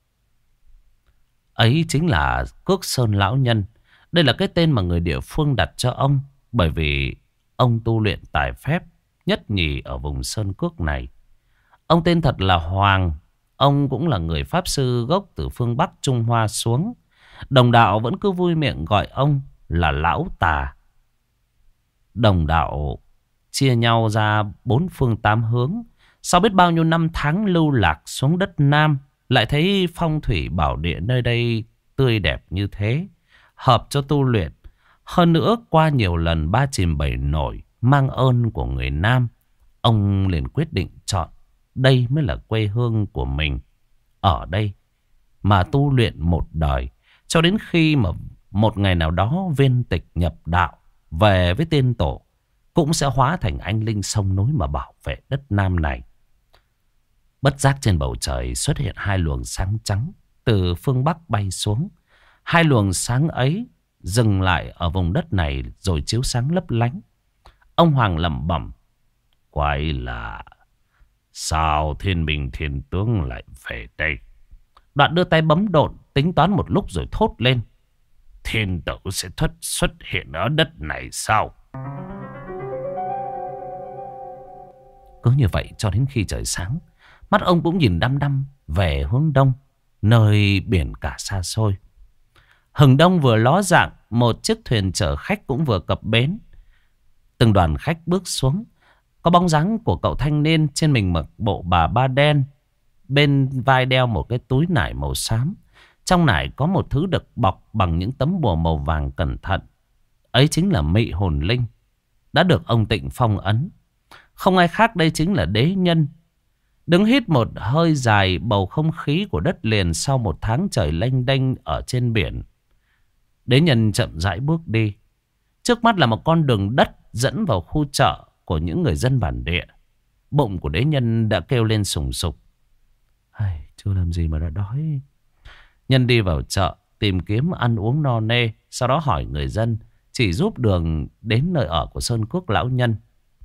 Ấy chính là Cước Sơn Lão Nhân. Đây là cái tên mà người địa phương đặt cho ông, bởi vì ông tu luyện tài phép nhất nhì ở vùng sơn cước này. Ông tên thật là Hoàng. Ông cũng là người pháp sư gốc từ phương Bắc Trung Hoa xuống. Đồng đạo vẫn cứ vui miệng gọi ông là Lão Tà. Đồng đạo chia nhau ra bốn phương tám hướng. Sau biết bao nhiêu năm tháng lưu lạc xuống đất Nam, lại thấy phong thủy bảo địa nơi đây tươi đẹp như thế, hợp cho tu luyện. Hơn nữa qua nhiều lần ba chìm bảy nổi, mang ơn của người Nam, ông liền quyết định chọn đây mới là quê hương của mình. Ở đây mà tu luyện một đời, cho đến khi mà một ngày nào đó viên tịch nhập đạo, về với tiên tổ, cũng sẽ hóa thành anh linh sông núi mà bảo vệ đất Nam này. Bất giác trên bầu trời xuất hiện hai luồng sáng trắng từ phương Bắc bay xuống. Hai luồng sáng ấy dừng lại ở vùng đất này rồi chiếu sáng lấp lánh. Ông Hoàng lẩm bẩm: quái lạ, sao Thiên Bình Thiên Tướng lại về đây? Đoạn đưa tay bấm độn, tính toán một lúc rồi thốt lên: thiên tử sẽ xuất xuất hiện ở đất này sao? Cứ như vậy cho đến khi trời sáng, mắt ông cũng nhìn đăm đăm về hướng đông, nơi biển cả xa xôi. Hừng đông vừa ló dạng, một chiếc thuyền chở khách cũng vừa cập bến. Từng đoàn khách bước xuống. Có bóng dáng của cậu thanh niên trên mình mặc bộ bà ba đen, bên vai đeo một cái túi nải màu xám. Trong nải có một thứ được bọc bằng những tấm bùa màu vàng cẩn thận. Ấy chính là mị hồn linh, đã được ông Tịnh phong ấn. Không ai khác, đây chính là đế nhân. Đứng hít một hơi dài bầu không khí của đất liền sau một tháng trời lênh đênh ở trên biển, đế nhân chậm rãi bước đi. Trước mắt là một con đường đất dẫn vào khu chợ của những người dân bản địa. Bụng của đế nhân đã kêu lên sùng sục. Ai, chưa làm gì mà đã đói. Nhân đi vào chợ tìm kiếm ăn uống no nê, sau đó hỏi người dân chỉ giúp đường đến nơi ở của Sơn Cước Lão Nhân.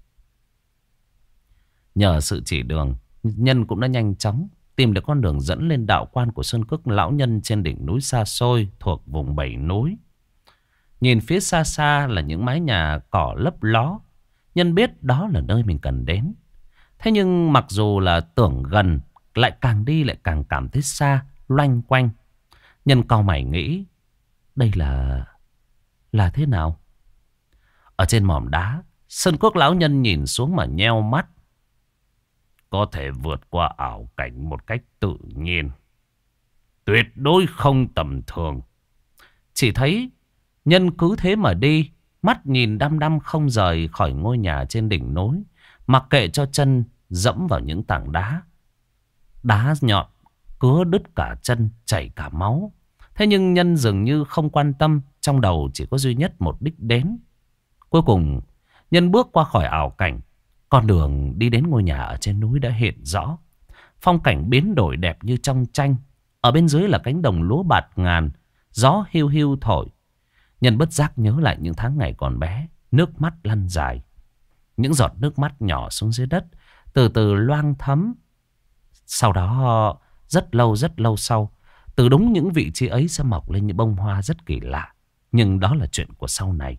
Nhờ sự chỉ đường, Nhân cũng đã nhanh chóng tìm được con đường dẫn lên đạo quan của Sơn Cước Lão Nhân trên đỉnh núi xa xôi thuộc vùng Bảy Núi. Nhìn phía xa xa là những mái nhà cỏ lấp ló, Nhân biết đó là nơi mình cần đến. Thế nhưng mặc dù là tưởng gần, lại càng đi lại càng cảm thấy xa, loanh quanh. Nhân cau mày nghĩ, đây là... là thế nào? Ở trên mỏm đá, Sơn Quốc lão nhân nhìn xuống mà nheo mắt. Có thể vượt qua ảo cảnh một cách tự nhiên, tuyệt đối không tầm thường. Chỉ thấy Nhân cứ thế mà đi, mắt nhìn đăm đăm không rời khỏi ngôi nhà trên đỉnh núi, mặc kệ cho chân dẫm vào những tảng đá. Đá nhọn cứa đứt cả chân, chảy cả máu. Thế nhưng Nhân dường như không quan tâm, trong đầu chỉ có duy nhất một đích đến. Cuối cùng Nhân bước qua khỏi ảo cảnh. Con đường đi đến ngôi nhà ở trên núi đã hiện rõ. Phong cảnh biến đổi đẹp như trong tranh. Ở bên dưới là cánh đồng lúa bạt ngàn, gió hiu hiu thổi. Nhân bất giác nhớ lại những tháng ngày còn bé, nước mắt lăn dài. Những giọt nước mắt nhỏ xuống dưới đất, từ từ loang thấm. Sau đó rất lâu rất lâu sau, từ đúng những vị trí ấy sẽ mọc lên những bông hoa rất kỳ lạ. Nhưng đó là chuyện của sau này.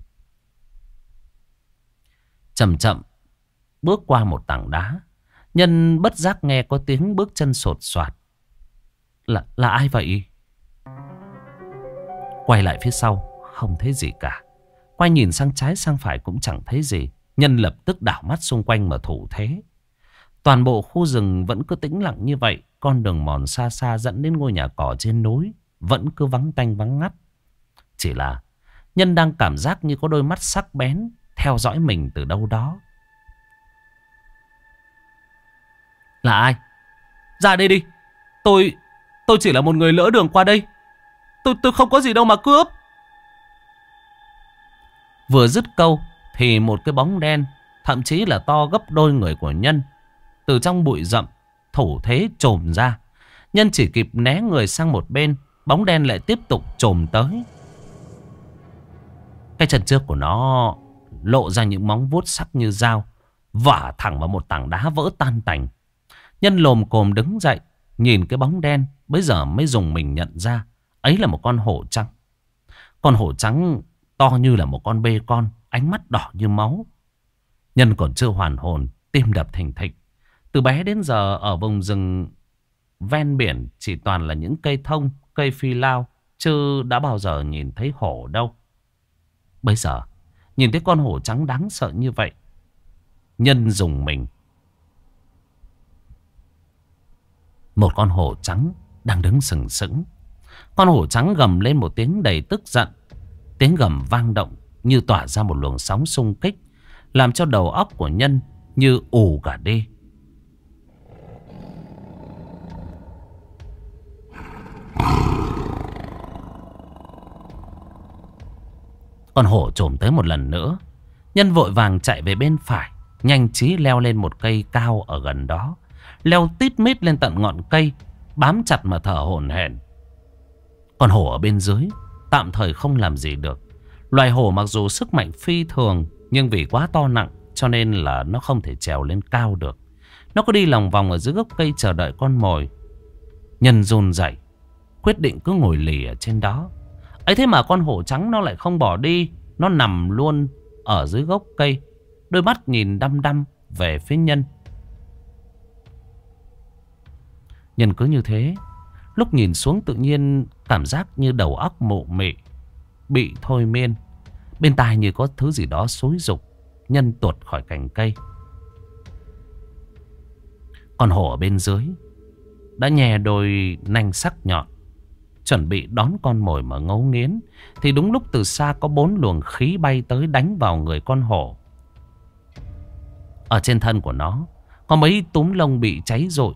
Chậm chậm bước qua một tảng đá, Nhân bất giác nghe có tiếng bước chân sột soạt. Là, là ai vậy? Quay lại phía sau, không thấy gì cả. Quay nhìn sang trái sang phải cũng chẳng thấy gì. Nhân lập tức đảo mắt xung quanh mà thủ thế. Toàn bộ khu rừng vẫn cứ tĩnh lặng như vậy. Con đường mòn xa xa dẫn đến ngôi nhà cỏ trên núi vẫn cứ vắng tanh vắng ngắt. Chỉ là Nhân đang cảm giác như có đôi mắt sắc bén theo dõi mình từ đâu đó. Là ai? Ra đây đi. Tôi Tôi chỉ là một người lỡ đường qua đây. Tôi tôi không có gì đâu mà cướp. Vừa dứt câu thì một cái bóng đen, thậm chí là to gấp đôi người của Nhân, từ trong bụi rậm thủ thế chồm ra. Nhân chỉ kịp né người sang một bên, bóng đen lại tiếp tục chồm tới. Cái chân trước của nó lộ ra những móng vuốt sắc như dao, vả thẳng vào một tảng đá vỡ tan tành. Nhân lồm cồm đứng dậy, nhìn cái bóng đen, bây giờ mới dùng mình nhận ra ấy là một con hổ trắng. Con hổ trắng to như là một con bê con, ánh mắt đỏ như máu. Nhân còn chưa hoàn hồn, tim đập thình thịch. Từ bé đến giờ ở vùng rừng ven biển chỉ toàn là những cây thông, cây phi lao, chứ đã bao giờ nhìn thấy hổ đâu. Bây giờ nhìn thấy con hổ trắng đáng sợ như vậy, Nhân dùng mình. Một con hổ trắng đang đứng sừng sững. Con hổ trắng gầm lên một tiếng đầy tức giận. Tiếng gầm vang động như tỏa ra một luồng sóng xung kích, làm cho đầu óc của Nhân như ù cả đi. Con hổ chồm tới một lần nữa. Nhân vội vàng chạy về bên phải, nhanh trí leo lên một cây cao ở gần đó. Leo tít mít lên tận ngọn cây, bám chặt mà thở hổn hển. Con hổ ở bên dưới tạm thời không làm gì được. Loài hổ mặc dù sức mạnh phi thường, nhưng vì quá to nặng cho nên là nó không thể trèo lên cao được. Nó cứ đi lòng vòng ở dưới gốc cây chờ đợi con mồi. Nhân run rẩy, quyết định cứ ngồi lì ở trên đó. Ấy thế mà con hổ trắng nó lại không bỏ đi. Nó nằm luôn ở dưới gốc cây, đôi mắt nhìn đăm đăm về phía Nhân. Nhân cứ như thế, lúc nhìn xuống tự nhiên cảm giác như đầu óc mụ mị, bị thôi miên. Bên tai như có thứ gì đó xúi giục. Nhân tuột khỏi cành cây. Con hổ ở bên dưới đã nhè đôi nanh sắc nhọn, chuẩn bị đón con mồi mà ngấu nghiến. Thì đúng lúc từ xa có bốn luồng khí bay tới đánh vào người con hổ. Ở trên thân của nó có mấy túm lông bị cháy rụi.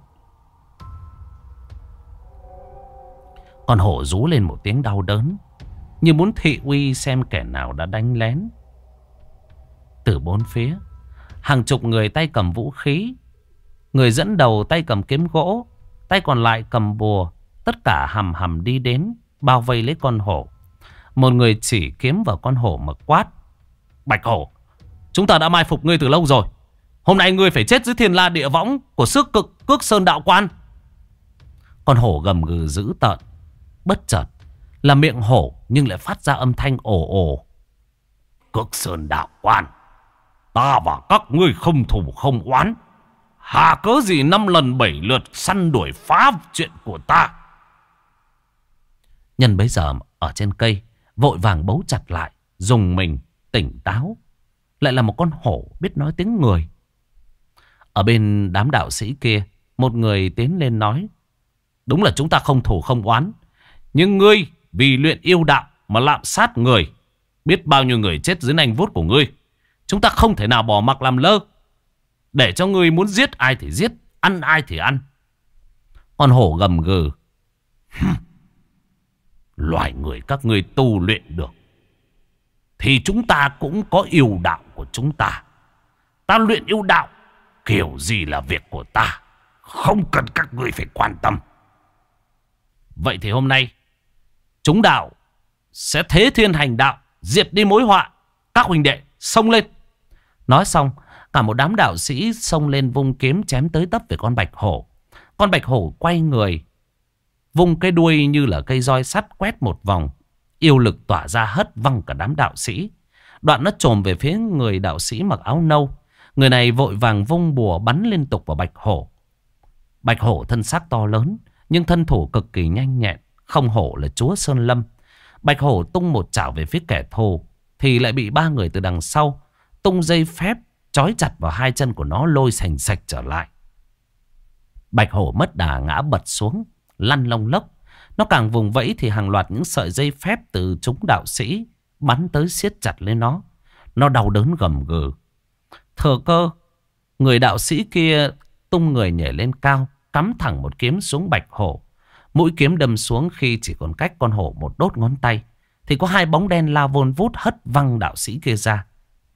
Con hổ rú lên một tiếng đau đớn, như muốn thị uy xem kẻ nào đã đánh lén. Từ bốn phía, hàng chục người tay cầm vũ khí. Người dẫn đầu tay cầm kiếm gỗ, tay còn lại cầm bùa. Tất cả hầm hầm đi đến, bao vây lấy con hổ. Một người chỉ kiếm vào con hổ mà quát: Bạch hổ, chúng ta đã mai phục ngươi từ lâu rồi. Hôm nay ngươi phải chết dưới thiên la địa võng của xước cực Cước Sơn đạo quan. Con hổ gầm gừ dữ tợn. Bất chợt là miệng hổ nhưng lại phát ra âm thanh ồ ồ. Cước Sơn đạo quan, Ta và các ngươi không thù không oán, hà cớ gì năm lần bảy lượt săn đuổi phá chuyện của ta. Nhân bấy giờ ở trên cây vội vàng bấu chặt lại, dùng mình tỉnh táo. Lại là một con hổ biết nói tiếng người. Ở bên đám đạo sĩ kia, một người tiến lên nói: đúng là chúng ta không thù không oán, nhưng ngươi vì luyện yêu đạo mà lạm sát người, biết bao nhiêu người chết dưới nanh vuốt của ngươi. Chúng ta không thể nào bỏ mặc làm lơ, để cho ngươi muốn giết ai thì giết, ăn ai thì ăn. Con hổ gầm gừ: loài người các ngươi tu luyện được thì chúng ta cũng có yêu đạo của chúng ta. Ta luyện yêu đạo kiểu gì là việc của ta, không cần các ngươi phải quan tâm. Vậy thì hôm nay chúng đạo sẽ thế thiên hành đạo, diệt đi mối họa. Các huynh đệ xông lên. Nói xong, cả một đám đạo sĩ xông lên vung kiếm chém tới tấp về con bạch hổ. Con bạch hổ quay người, vung cái đuôi như là cây roi sắt quét một vòng, yêu lực tỏa ra hất văng cả đám đạo sĩ. Đoạn nó chồm về phía người đạo sĩ mặc áo nâu. Người này vội vàng vung bùa bắn liên tục vào bạch hổ. Bạch hổ thân xác to lớn, nhưng thân thủ cực kỳ nhanh nhẹn, không hổ là chúa Sơn Lâm. Bạch hổ tung một chảo về phía kẻ thù, thì lại bị ba người từ đằng sau tung dây phép trói chặt vào hai chân của nó, lôi sành sạch trở lại. Bạch hổ mất đà ngã bật xuống, lăn lông lốc. Nó càng vùng vẫy thì hàng loạt những sợi dây phép từ chúng đạo sĩ bắn tới siết chặt lên nó. Nó đau đớn gầm gừ. Thừa cơ, người đạo sĩ kia tung người nhảy lên cao, cắm thẳng một kiếm xuống bạch hổ. Mũi kiếm đâm xuống khi chỉ còn cách con hổ một đốt ngón tay, thì có hai bóng đen lao vun vút hất văng đạo sĩ kia ra.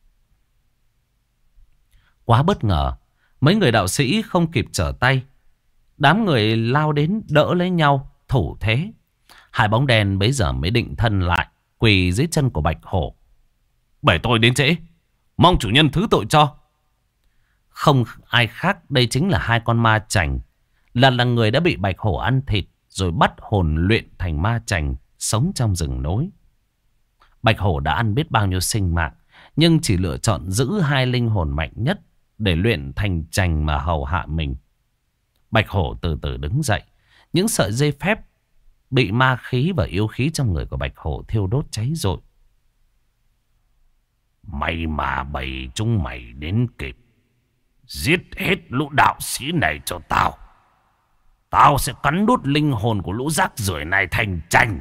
Quá bất ngờ, mấy người đạo sĩ không kịp trở tay. Đám người lao đến đỡ lấy nhau, thủ thế. Hai bóng đen bấy giờ mới định thân lại, quỳ dưới chân của bạch hổ. Bởi tôi đến trễ, mong chủ nhân thứ tội cho. Không ai khác, đây chính là hai con ma chành. Là là người đã bị bạch hổ ăn thịt, rồi bắt hồn luyện thành ma chành, sống trong rừng núi. Bạch hổ đã ăn biết bao nhiêu sinh mạng, nhưng chỉ lựa chọn giữ hai linh hồn mạnh nhất để luyện thành chành mà hầu hạ mình. Bạch hổ từ từ đứng dậy. Những sợi dây phép bị ma khí và yêu khí trong người của bạch hổ thiêu đốt cháy rụi. May mà bầy chúng mày đến kịp, giết hết lũ đạo sĩ này cho tao. Tao sẽ cắn đốt linh hồn của lũ rác rưởi này thành chành.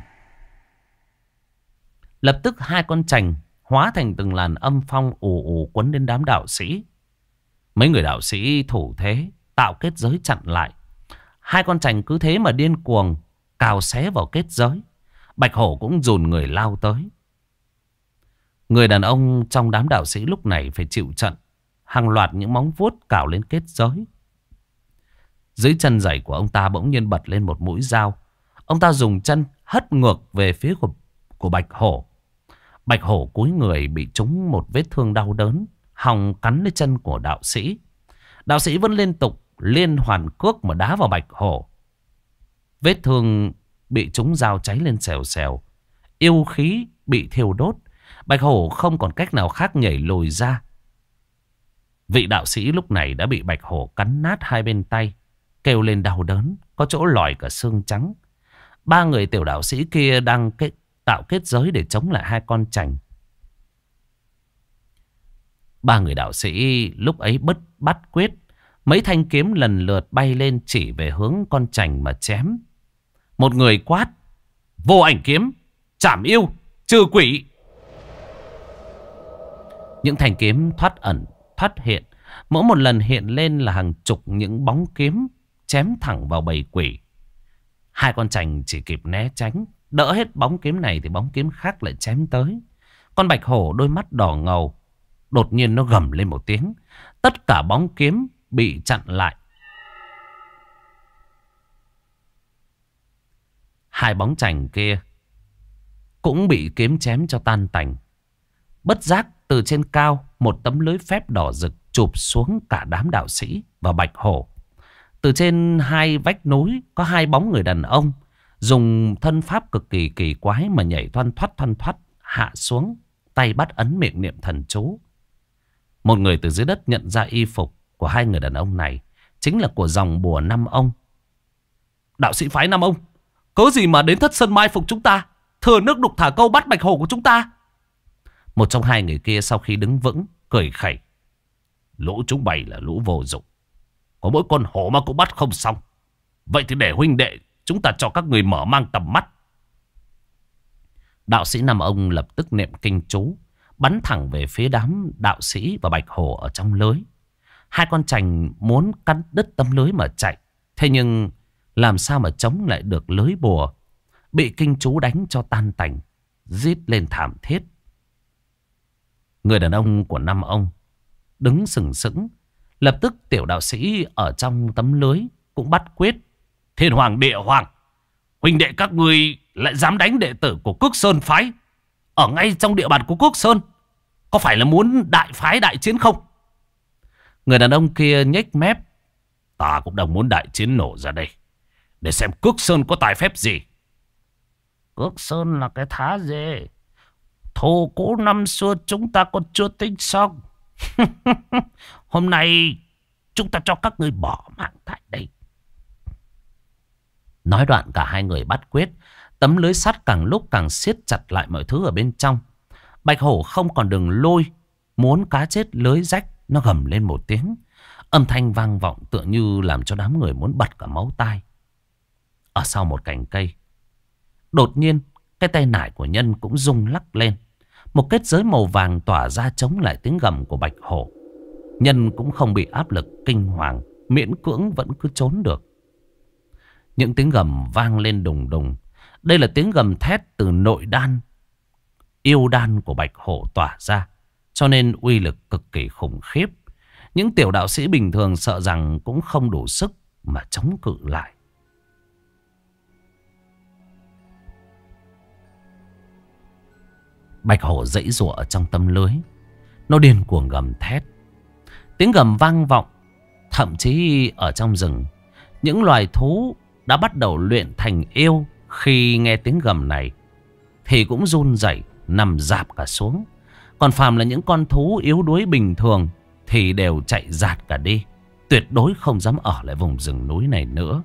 Lập tức hai con chành hóa thành từng làn âm phong ù ù quấn đến đám đạo sĩ. Mấy người đạo sĩ thủ thế, tạo kết giới chặn lại. Hai con chành cứ thế mà điên cuồng cào xé vào kết giới. Bạch hổ cũng dồn người lao tới. Người đàn ông trong đám đạo sĩ lúc này phải chịu trận. Hàng loạt những móng vuốt cào lên kết giới. Dưới chân giày của ông ta bỗng nhiên bật lên một mũi dao. Ông ta dùng chân hất ngược về phía của, của bạch hổ. Bạch hổ cúi người bị trúng một vết thương đau đớn, hòng cắn lên chân của đạo sĩ. Đạo sĩ vẫn liên tục liên hoàn cước mà đá vào bạch hổ. Vết thương bị trúng dao cháy lên xèo xèo, yêu khí bị thiêu đốt. Bạch hổ không còn cách nào khác nhảy lùi ra. Vị đạo sĩ lúc này đã bị bạch hổ cắn nát hai bên tay, kêu lên đau đớn, có chỗ lòi cả xương trắng. Ba người tiểu đạo sĩ kia đang kết, tạo kết giới để chống lại hai con chành. Ba người đạo sĩ lúc ấy bứt bắt quyết. Mấy thanh kiếm lần lượt bay lên chỉ về hướng con chành mà chém. Một người quát: vô ảnh kiếm, trảm yêu, trừ quỷ. Những thanh kiếm thoát ẩn, thoát hiện. Mỗi một lần hiện lên là hàng chục những bóng kiếm chém thẳng vào bầy quỷ. Hai con chành chỉ kịp né tránh. Đỡ hết bóng kiếm này thì bóng kiếm khác lại chém tới. Con bạch hổ đôi mắt đỏ ngầu, đột nhiên nó gầm lên một tiếng. Tất cả bóng kiếm bị chặn lại. Hai bóng chành kia cũng bị kiếm chém cho tan tành. Bất giác từ trên cao, một tấm lưới phép đỏ rực chụp xuống cả đám đạo sĩ và bạch hổ. Từ trên hai vách núi có hai bóng người đàn ông dùng thân pháp cực kỳ kỳ quái mà nhảy thoăn thoắt thoăn thoắt hạ xuống, tay bắt ấn miệng niệm thần chú. Một người từ dưới đất nhận ra y phục của hai người đàn ông này chính là của dòng bùa Năm Ông. Đạo sĩ phái Năm Ông, cớ gì mà đến thất sơn mai phục chúng ta, thừa nước đục thả câu bắt bạch hổ của chúng ta? Một trong hai người kia sau khi đứng vững cười khẩy. Lũ chúng bày là lũ vô dụng, có mỗi con hổ mà cũng bắt không xong. Vậy thì để huynh đệ chúng ta cho các người mở mang tầm mắt. Đạo sĩ Năm Ông lập tức niệm kinh chú, bắn thẳng về phía đám đạo sĩ và bạch hổ ở trong lưới. Hai con chành muốn cắn đứt tấm lưới mà chạy, thế nhưng làm sao mà chống lại được lưới bùa, bị kinh chú đánh cho tan tành, rít lên thảm thiết. Người đàn ông của Năm Ông đứng sừng sững. Lập tức tiểu đạo sĩ ở trong tấm lưới cũng bắt quyết. Thiên hoàng địa hoàng, huynh đệ các người lại dám đánh đệ tử của Cước Sơn phái ở ngay trong địa bàn của Cước Sơn, có phải là muốn đại phái đại chiến không? Người đàn ông kia nhếch mép. Ta cũng đang muốn đại chiến nổ ra đây, để xem Cước Sơn có tài phép gì. Cước Sơn là cái thá gì? Thù cũ năm xưa chúng ta còn chưa tính xong. Hôm nay chúng ta cho các ngươi bỏ mạng tại đây. Nói đoạn cả hai người bắt quyết. Tấm lưới sắt càng lúc càng siết chặt lại mọi thứ ở bên trong. Bạch hổ không còn đường lôi, muốn cá chết lưới rách. Nó gầm lên một tiếng, âm thanh vang vọng tựa như làm cho đám người muốn bật cả máu tai. Ở sau một cành cây, đột nhiên cái tay nải của Nhân cũng rung lắc lên. Một kết giới màu vàng tỏa ra chống lại tiếng gầm của bạch hổ. Nhân cũng không bị áp lực kinh hoàng, miễn cưỡng vẫn cứ trốn được. Những tiếng gầm vang lên đùng đùng. Đây là tiếng gầm thét từ nội đan, yêu đan của bạch hổ tỏa ra, cho nên uy lực cực kỳ khủng khiếp. Những tiểu đạo sĩ bình thường sợ rằng cũng không đủ sức mà chống cự lại. Bạch hổ giãy giụa ở trong tấm lưới. Nó điên cuồng gầm thét. Tiếng gầm vang vọng. Thậm chí ở trong rừng, những loài thú đã bắt đầu luyện thành yêu, khi nghe tiếng gầm này thì cũng run rẩy nằm rạp cả xuống. Còn phàm là những con thú yếu đuối bình thường thì đều chạy rạt cả đi, tuyệt đối không dám ở lại vùng rừng núi này nữa.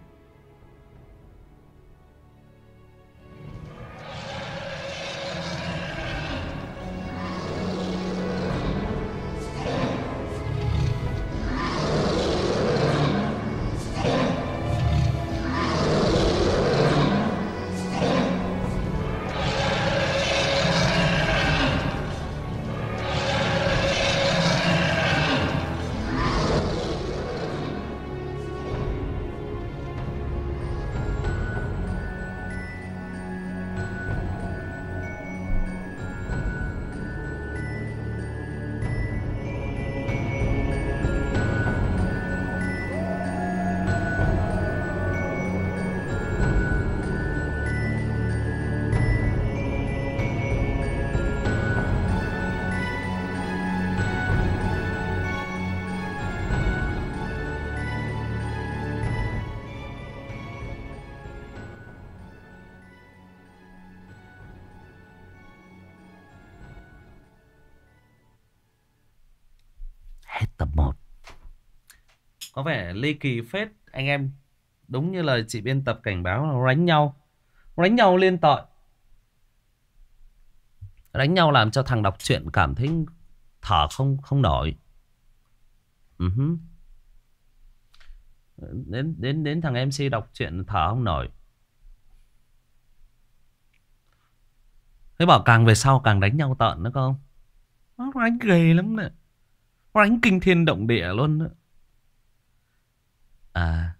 Hết tập một. Có vẻ ly kỳ phết anh em. Đúng như lời chị biên tập cảnh báo là đánh nhau. Đánh nhau liên tội. Đánh nhau làm cho thằng đọc truyện cảm thấy thở không không nổi. Uh-huh. Đến đến đến thằng em xê đọc truyện thở không nổi. Thế bảo càng về sau càng đánh nhau tợn nữa không? Nó đánh ghê lắm nè. Nó đánh kinh thiên động địa luôn đó. À.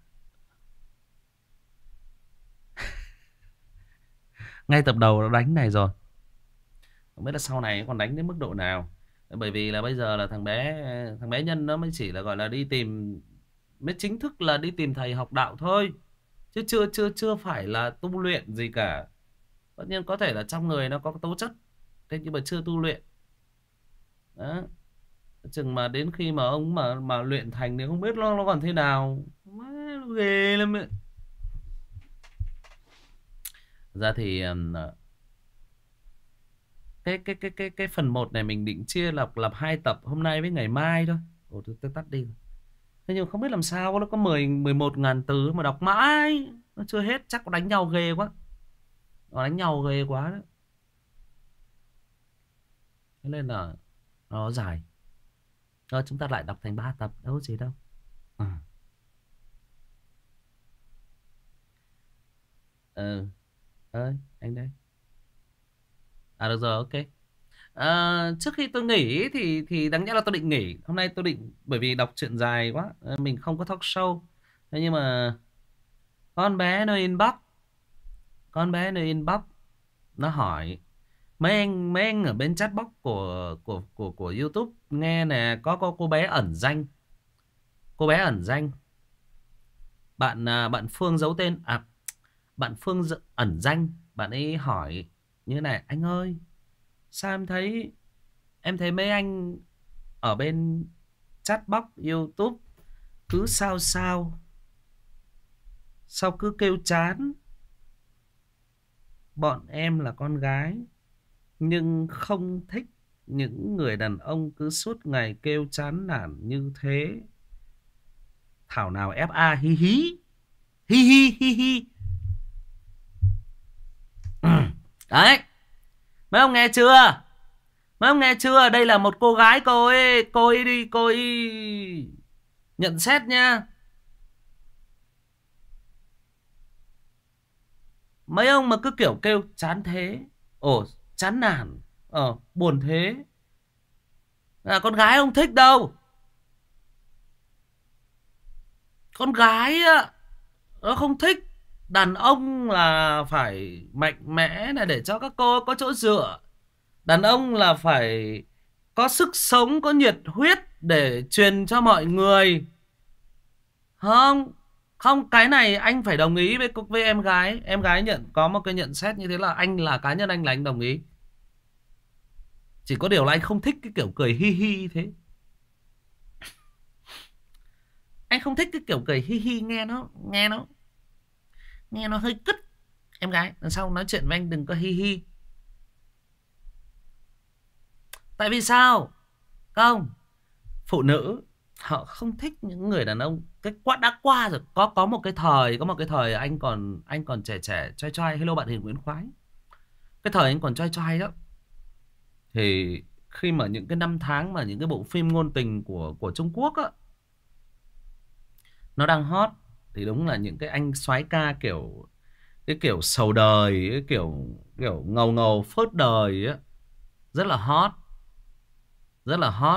Ngay tập đầu nó đánh này rồi. Không biết là sau này còn đánh đến mức độ nào. Bởi vì là bây giờ là thằng bé Thằng bé Nhân nó mới chỉ là gọi là đi tìm, mới chính thức là đi tìm thầy học đạo thôi, chứ chưa chưa chưa phải là tu luyện gì cả. Tất nhiên có thể là trong người nó có tố chất, thế nhưng mà chưa tu luyện. Đó. Chừng mà đến khi mà ông mà mà luyện thành thì không biết nó nó còn thế nào. Nó ghê lắm ấy. Ra thì cái cái cái cái cái phần một này mình định chia lập lập hai tập hôm nay với ngày mai thôi. Ồ, tôi, tôi tắt đi. Thế nhưng không biết làm sao nó có mười mười một ngàn từ mà đọc mãi nó chưa hết, chắc có đánh nhau ghê quá. Nó đánh nhau ghê quá đấy. Thế nên là nó dài. Rồi chúng ta lại đọc thành ba tập, đâu có gì đâu. Ừ. Ừ. Ơi, anh đây. À được rồi, ok. À, trước khi tôi nghỉ thì thì đáng nhẽ là tôi định nghỉ. Hôm nay tôi định bởi vì đọc truyện dài quá, mình không có talk show. Thế nhưng mà con bé nó inbox, con bé nó inbox nó hỏi mấy anh mấy anh ở bên chatbox của của của của YouTube nghe nè, có có cô bé ẩn danh. Cô bé ẩn danh. Bạn à, bạn Phương giấu tên à, bạn Phương d- ẩn danh, bạn ấy hỏi như này: anh ơi, sao em thấy em thấy mấy anh ở bên chatbox YouTube cứ sao sao, sao cứ kêu chán. Bọn em là con gái nhưng không thích những người đàn ông cứ suốt ngày kêu chán nản như thế. Thảo nào ép a hi hí. Hi hi hi hi. Đấy, mấy ông nghe chưa? Mấy ông nghe chưa? Đây là một cô gái, cô ấy cô ấy đi cô ấy nhận xét nha. Mấy ông mà cứ kiểu kêu chán thế, ồ chán nản, ờ buồn thế là con gái không thích đâu. Con gái á, nó không thích. Đàn ông là phải mạnh mẽ là để cho các cô có chỗ dựa. Đàn ông là phải có sức sống, có nhiệt huyết để truyền cho mọi người. Không, không, cái này anh phải đồng ý với với em gái. Em gái nhận có một cái nhận xét như thế là anh, là cá nhân anh là anh đồng ý. Chỉ có điều là anh không thích cái kiểu cười hi hi thế. Anh không thích cái kiểu cười hi hi, nghe nó nghe nó nghe nó hơi cứt. Em gái lần sau nói chuyện với anh đừng có hi hi. Tại vì sao? Không, phụ nữ họ không thích những người đàn ông cái quá đã qua rồi. Có có một cái thời, có một cái thời anh còn anh còn trẻ trẻ trai trai. Hello bạn Hiền Nguyễn Khoái. Cái thời anh còn trai trai đó, thì khi mà những cái năm tháng mà những cái bộ phim ngôn tình của của Trung Quốc á nó đang hot, thì đúng là những cái anh soái ca kiểu cái kiểu sầu đời, cái kiểu kiểu ngầu ngầu phớt đời á, rất là hot, rất là hot.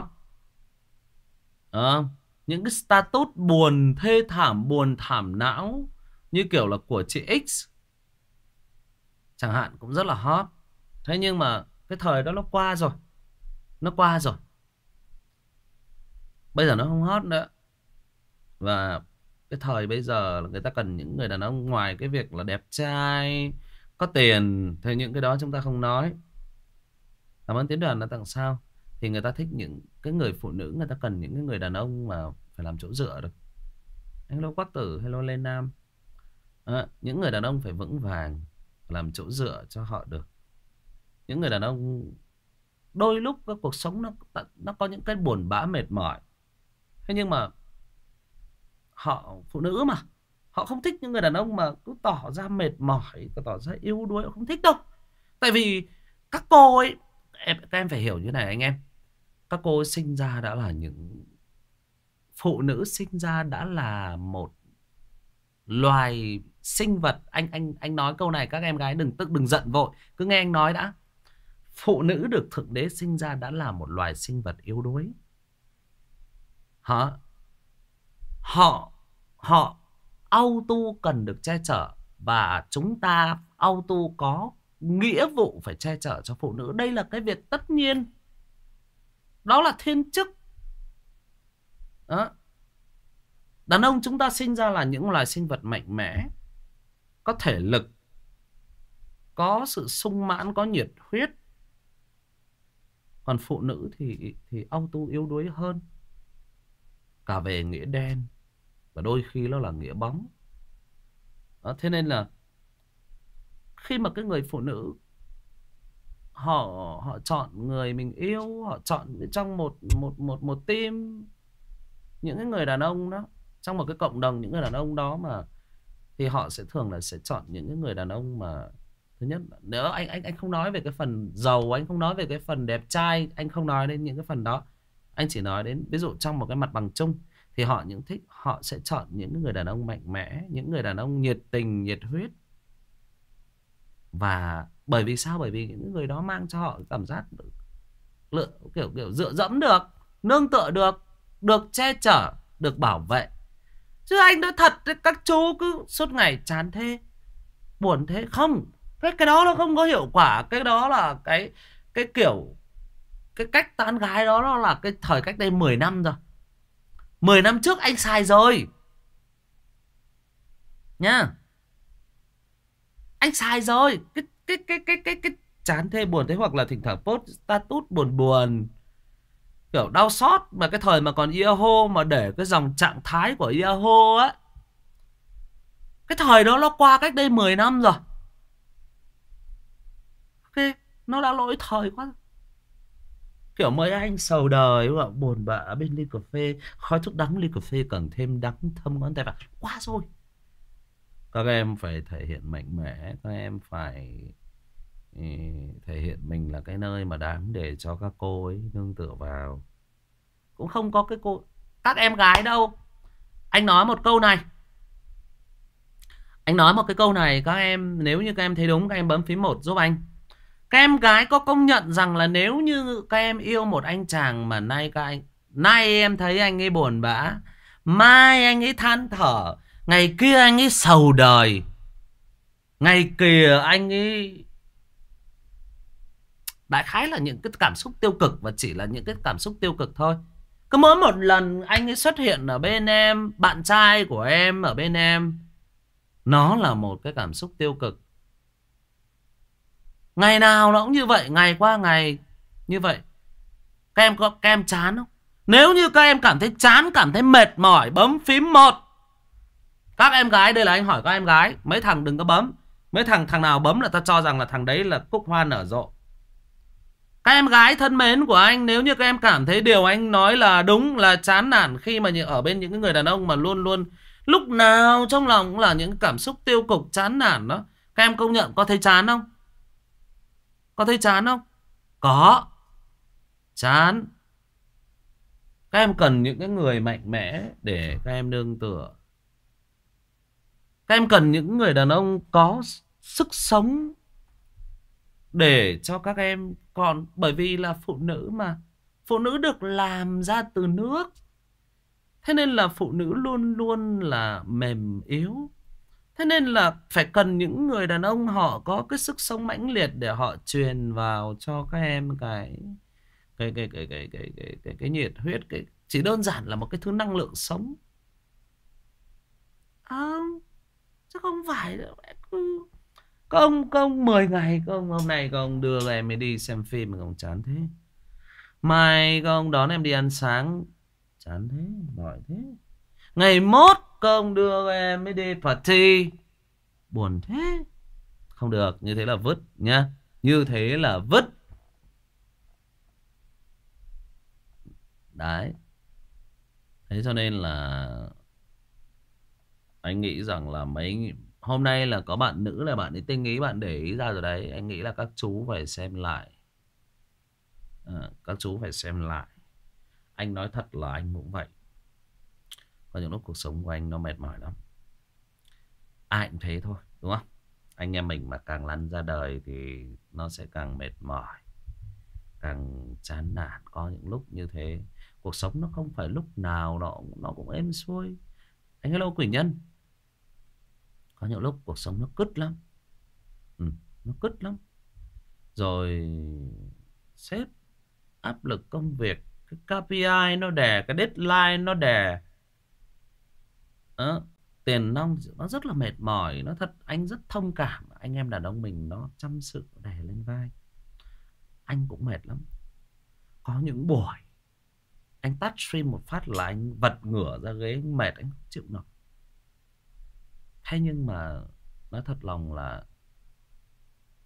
Ờ, những cái status buồn thê thảm, buồn thảm não như kiểu là của chị X chẳng hạn cũng rất là hot. Thế nhưng mà cái thời đó nó qua rồi, nó qua rồi, bây giờ nó không hot nữa. Và cái thời bây giờ là người ta cần những người đàn ông ngoài cái việc là đẹp trai, có tiền, thì những cái đó chúng ta không nói. Cảm ơn Tiến Đoàn là tặng sao. Thì người ta thích những cái người phụ nữ, người ta cần những cái người đàn ông mà phải làm chỗ dựa được. Hello Quát Tử, hello Lê Nam. À, những người đàn ông phải vững vàng, làm chỗ dựa cho họ được. Những người đàn ông đôi lúc cái cuộc sống nó nó có những cái buồn bã mệt mỏi. Thế nhưng mà họ, phụ nữ mà, họ không thích những người đàn ông mà cứ tỏ ra mệt mỏi, tỏ ra yếu đuối, họ không thích đâu. Tại vì các cô ấy, em, các em phải hiểu như này anh em. Các cô ấy sinh ra đã là những phụ nữ, sinh ra đã là một loài sinh vật. Anh anh anh nói câu này các em gái đừng tức đừng giận vội, cứ nghe anh nói đã. Phụ nữ được Thượng Đế sinh ra đã là một loài sinh vật yếu đuối. Họ họ họ auto cần được che chở, và chúng ta auto có nghĩa vụ phải che chở cho phụ nữ. Đây là cái việc tất nhiên, đó là thiên chức đó. Đàn ông chúng ta sinh ra là những loài sinh vật mạnh mẽ, có thể lực, có sự sung mãn, có nhiệt huyết. Còn phụ nữ thì thì auto yếu đuối hơn, cả về nghĩa đen và đôi khi nó là nghĩa bóng đó. Thế nên là khi mà cái người phụ nữ họ họ chọn người mình yêu, họ chọn trong một một một một team những cái người đàn ông đó, trong một cái cộng đồng những người đàn ông đó mà, thì họ sẽ thường là sẽ chọn những cái người đàn ông mà, thứ nhất, nếu anh anh anh không nói về cái phần giàu, anh không nói về cái phần đẹp trai, anh không nói đến những cái phần đó, anh chỉ nói đến ví dụ trong một cái mặt bằng chung thì họ những thích họ sẽ chọn những người đàn ông mạnh mẽ, những người đàn ông nhiệt tình, nhiệt huyết. Và bởi vì sao? Bởi vì những người đó mang cho họ cảm giác lựa kiểu kiểu dựa dẫm được, nương tựa được, được che chở, được bảo vệ. Chứ anh nói thật, các chú cứ suốt ngày chán thế, buồn thế, không, cái cái đó nó không có hiệu quả. Cái đó là cái cái kiểu cái cách tán gái đó, nó là cái thời cách đây mười năm rồi. Mười năm trước anh xài rồi nhá, anh xài rồi. Cái cái cái cái cái cái chán thế, buồn thế, hoặc là thỉnh thoảng post status buồn buồn, kiểu đau xót. Mà cái thời mà còn Yahoo mà để cái dòng trạng thái của Yahoo á, cái thời đó nó qua cách đây mười năm rồi. Ok, nó đã lỗi thời quá. Kiểu mấy anh sầu đời, buồn bã bên ly cà phê, khói thuốc đắng ly cà phê càng thêm đắng thâm ngón tay vào. Quá rồi. Các em phải thể hiện mạnh mẽ, các em phải thể hiện mình là cái nơi mà đáng để cho các cô ấy nương tựa vào. Cũng không có cái cô các em gái đâu. Anh nói một câu này, anh nói một cái câu này, các em nếu như các em thấy đúng, các em bấm phím một giúp anh. Các em gái có công nhận rằng là nếu như các em yêu một anh chàng mà nay các anh nay em thấy anh ấy buồn bã, mai anh ấy than thở, ngày kia anh ấy sầu đời, ngày kia anh ấy, đại khái là những cái cảm xúc tiêu cực, và chỉ là những cái cảm xúc tiêu cực thôi. Cứ mỗi một lần anh ấy xuất hiện ở bên em, bạn trai của em ở bên em, nó là một cái cảm xúc tiêu cực. Ngày nào nó cũng như vậy, ngày qua ngày như vậy. Các em có các em chán không? Nếu như các em cảm thấy chán, cảm thấy mệt mỏi, bấm phím một. Các em gái, đây là anh hỏi các em gái, mấy thằng đừng có bấm. Mấy thằng thằng nào bấm là ta cho rằng là thằng đấy là cúc hoa nở rộ. Các em gái thân mến của anh, nếu như các em cảm thấy điều anh nói là đúng, là chán nản khi mà ở bên những người đàn ông mà luôn luôn lúc nào trong lòng cũng là những cảm xúc tiêu cực, chán nản đó, các em công nhận có thấy chán không? Có thấy chán không? Có. Chán. Các em cần những cái người mạnh mẽ để các em nương tựa. Các em cần những người đàn ông có sức sống để cho các em còn, bởi vì là phụ nữ mà, phụ nữ được làm ra từ nước, thế nên là phụ nữ luôn luôn là mềm yếu. Thế nên là phải cần những người đàn ông họ có cái sức sống mãnh liệt để họ truyền vào cho các em cái cái cái cái cái cái cái cái, cái nhiệt huyết, cái chỉ đơn giản là một cái thứ năng lượng sống. À, chứ không phải cứ công công mười ngày công hôm nay công đưa em mới đi xem phim mà không chán thế, mai công đón em đi ăn sáng chán thế, mỏi thế, ngày mốt công đưa em mới đi party buồn thế. Không được, như thế là vứt nhá, như thế là vứt. Đấy, thế cho nên là anh nghĩ rằng là mấy hôm nay là có bạn nữ là bạn ấy tinh ý, bạn để ý ra rồi đấy. Anh nghĩ là các chú phải xem lại, à, các chú phải xem lại. Anh nói thật là anh cũng vậy. Có những lúc cuộc sống của anh nó mệt mỏi lắm, ai cũng thế thôi, đúng không? Anh em mình mà càng lăn ra đời thì nó sẽ càng mệt mỏi, càng chán nản. Có những lúc như thế. Cuộc sống nó không phải lúc nào nó, nó cũng êm xuôi. Anh hello Quỷ Nhân. Có những lúc cuộc sống nó cứt lắm, ừ, nó cứt lắm. Rồi sếp áp lực công việc, cái ca pê i nó đè, cái deadline nó đè, đó, tiền nong nó rất là mệt mỏi. Nó thật, anh rất thông cảm anh em đàn ông mình nó chăm sự đè lên vai. Anh cũng mệt lắm. Có những buổi anh tắt stream một phát là anh vật ngửa ra ghế, anh mệt, anh không chịu nổi. Thế nhưng mà nói thật lòng là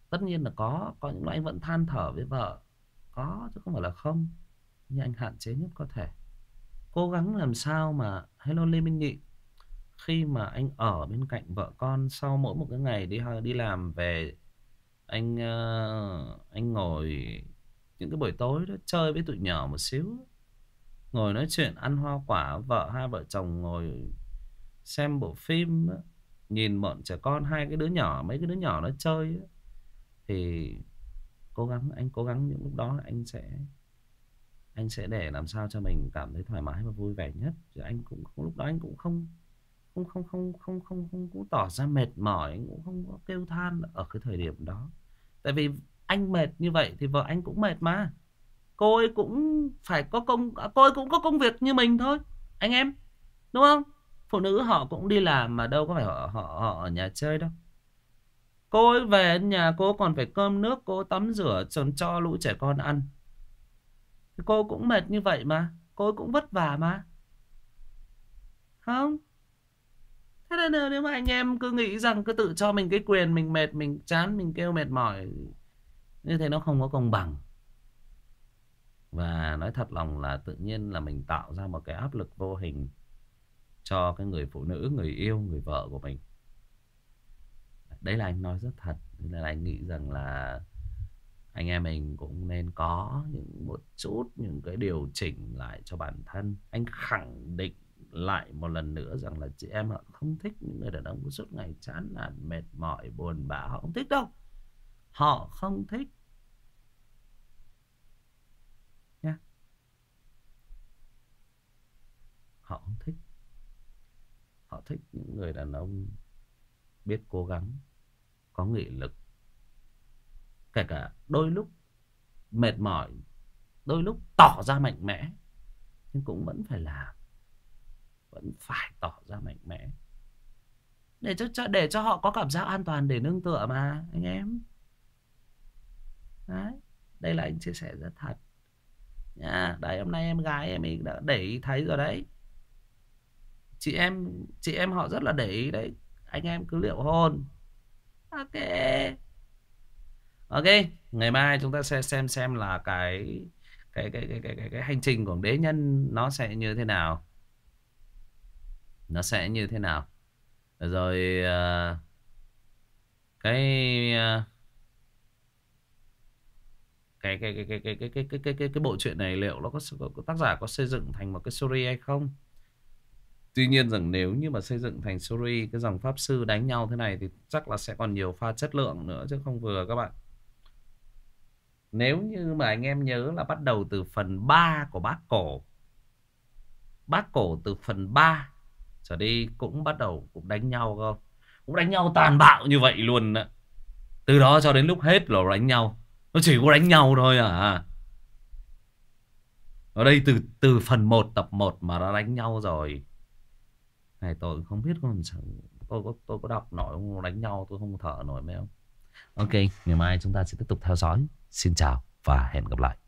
Tất nhiên là có. Có những lúc anh vẫn than thở với vợ. Có chứ không phải là không. Nhưng anh hạn chế nhất có thể. Cố gắng làm sao mà hello Lê Minh Nhị, khi mà anh ở bên cạnh vợ con sau mỗi một cái ngày đi đi làm về, anh uh, anh ngồi những cái buổi tối đó chơi với tụi nhỏ một xíu, ngồi nói chuyện ăn hoa quả, vợ hai vợ chồng ngồi xem bộ phim đó, nhìn bọn trẻ con, hai cái đứa nhỏ, mấy cái đứa nhỏ nó chơi đó, thì cố gắng anh cố gắng những lúc đó anh sẽ anh sẽ để làm sao cho mình cảm thấy thoải mái và vui vẻ nhất. Chứ anh cũng lúc đó anh cũng không không không không không không không cũng tỏ ra mệt mỏi, anh cũng không có kêu than ở cái thời điểm đó. Tại vì anh mệt như vậy thì vợ anh cũng mệt mà. Cô ấy cũng phải có công, cô ấy cũng có công việc như mình thôi anh em, đúng không? Phụ nữ họ cũng đi làm mà đâu có phải họ họ, họ ở nhà chơi đâu. Cô ấy về nhà cô còn phải cơm nước, cô tắm rửa cho, cho lũ trẻ con ăn. Cô cũng mệt như vậy mà, cô ấy cũng vất vả mà, không? Thế nên là nếu mà anh em cứ nghĩ rằng cứ tự cho mình cái quyền mình mệt, mình chán, mình kêu mệt mỏi, như thế nó không có công bằng. Và nói thật lòng là tự nhiên là mình tạo ra một cái áp lực vô hình cho cái người phụ nữ, người yêu, người vợ của mình. Đấy là anh nói rất thật. Nên là anh nghĩ rằng là anh em mình cũng nên có những một chút những cái điều chỉnh lại cho bản thân. Anh khẳng định lại một lần nữa rằng là chị em họ không thích những người đàn ông cứ suốt ngày chán nản, mệt mỏi, buồn bã. Họ không thích đâu. Họ không thích nha. Họ không thích. Họ thích những người đàn ông biết cố gắng, có nghị lực. Kể cả đôi lúc mệt mỏi, đôi lúc tỏ ra mạnh mẽ, nhưng cũng vẫn phải làm, vẫn phải tỏ ra mạnh mẽ để cho để cho họ có cảm giác an toàn để nương tựa mà anh em. Đấy, đây là anh chia sẻ rất thật nha. Đấy, hôm nay em gái em ấy đã để ý thấy rồi đấy. Chị em chị em họ rất là để ý đấy. Anh em cứ liệu hôn. Ok. Ok, ngày mai chúng ta sẽ xem xem là cái cái cái cái cái cái, cái hành trình của đế nhân nó sẽ như thế nào. Nó sẽ như thế nào. Rồi uh, cái, uh, cái, cái, cái, cái, cái, cái, cái, cái, cái, cái, cái bộ truyện này liệu nó có, có tác giả có xây dựng thành một cái story hay không. Tuy nhiên rằng nếu như mà xây dựng thành story cái dòng pháp sư đánh nhau thế này thì chắc là sẽ còn nhiều pha chất lượng nữa chứ không vừa các bạn. Nếu như mà anh em nhớ là bắt đầu từ phần ba của bác cổ, bác cổ từ phần ba trở đi cũng bắt đầu cũng đánh nhau không? Cũng đánh nhau tàn bạo như vậy luôn đó. Từ đó cho đến lúc hết là đánh nhau. Nó chỉ có đánh nhau thôi à. Ở đây từ từ phần một tập một mà đã đánh nhau rồi. Này tôi không biết con sao. Tôi có tôi có đọc nổi không, đánh nhau tôi không thở nổi mấy ông. Ok, ngày mai chúng ta sẽ tiếp tục theo dõi. Xin chào và hẹn gặp lại.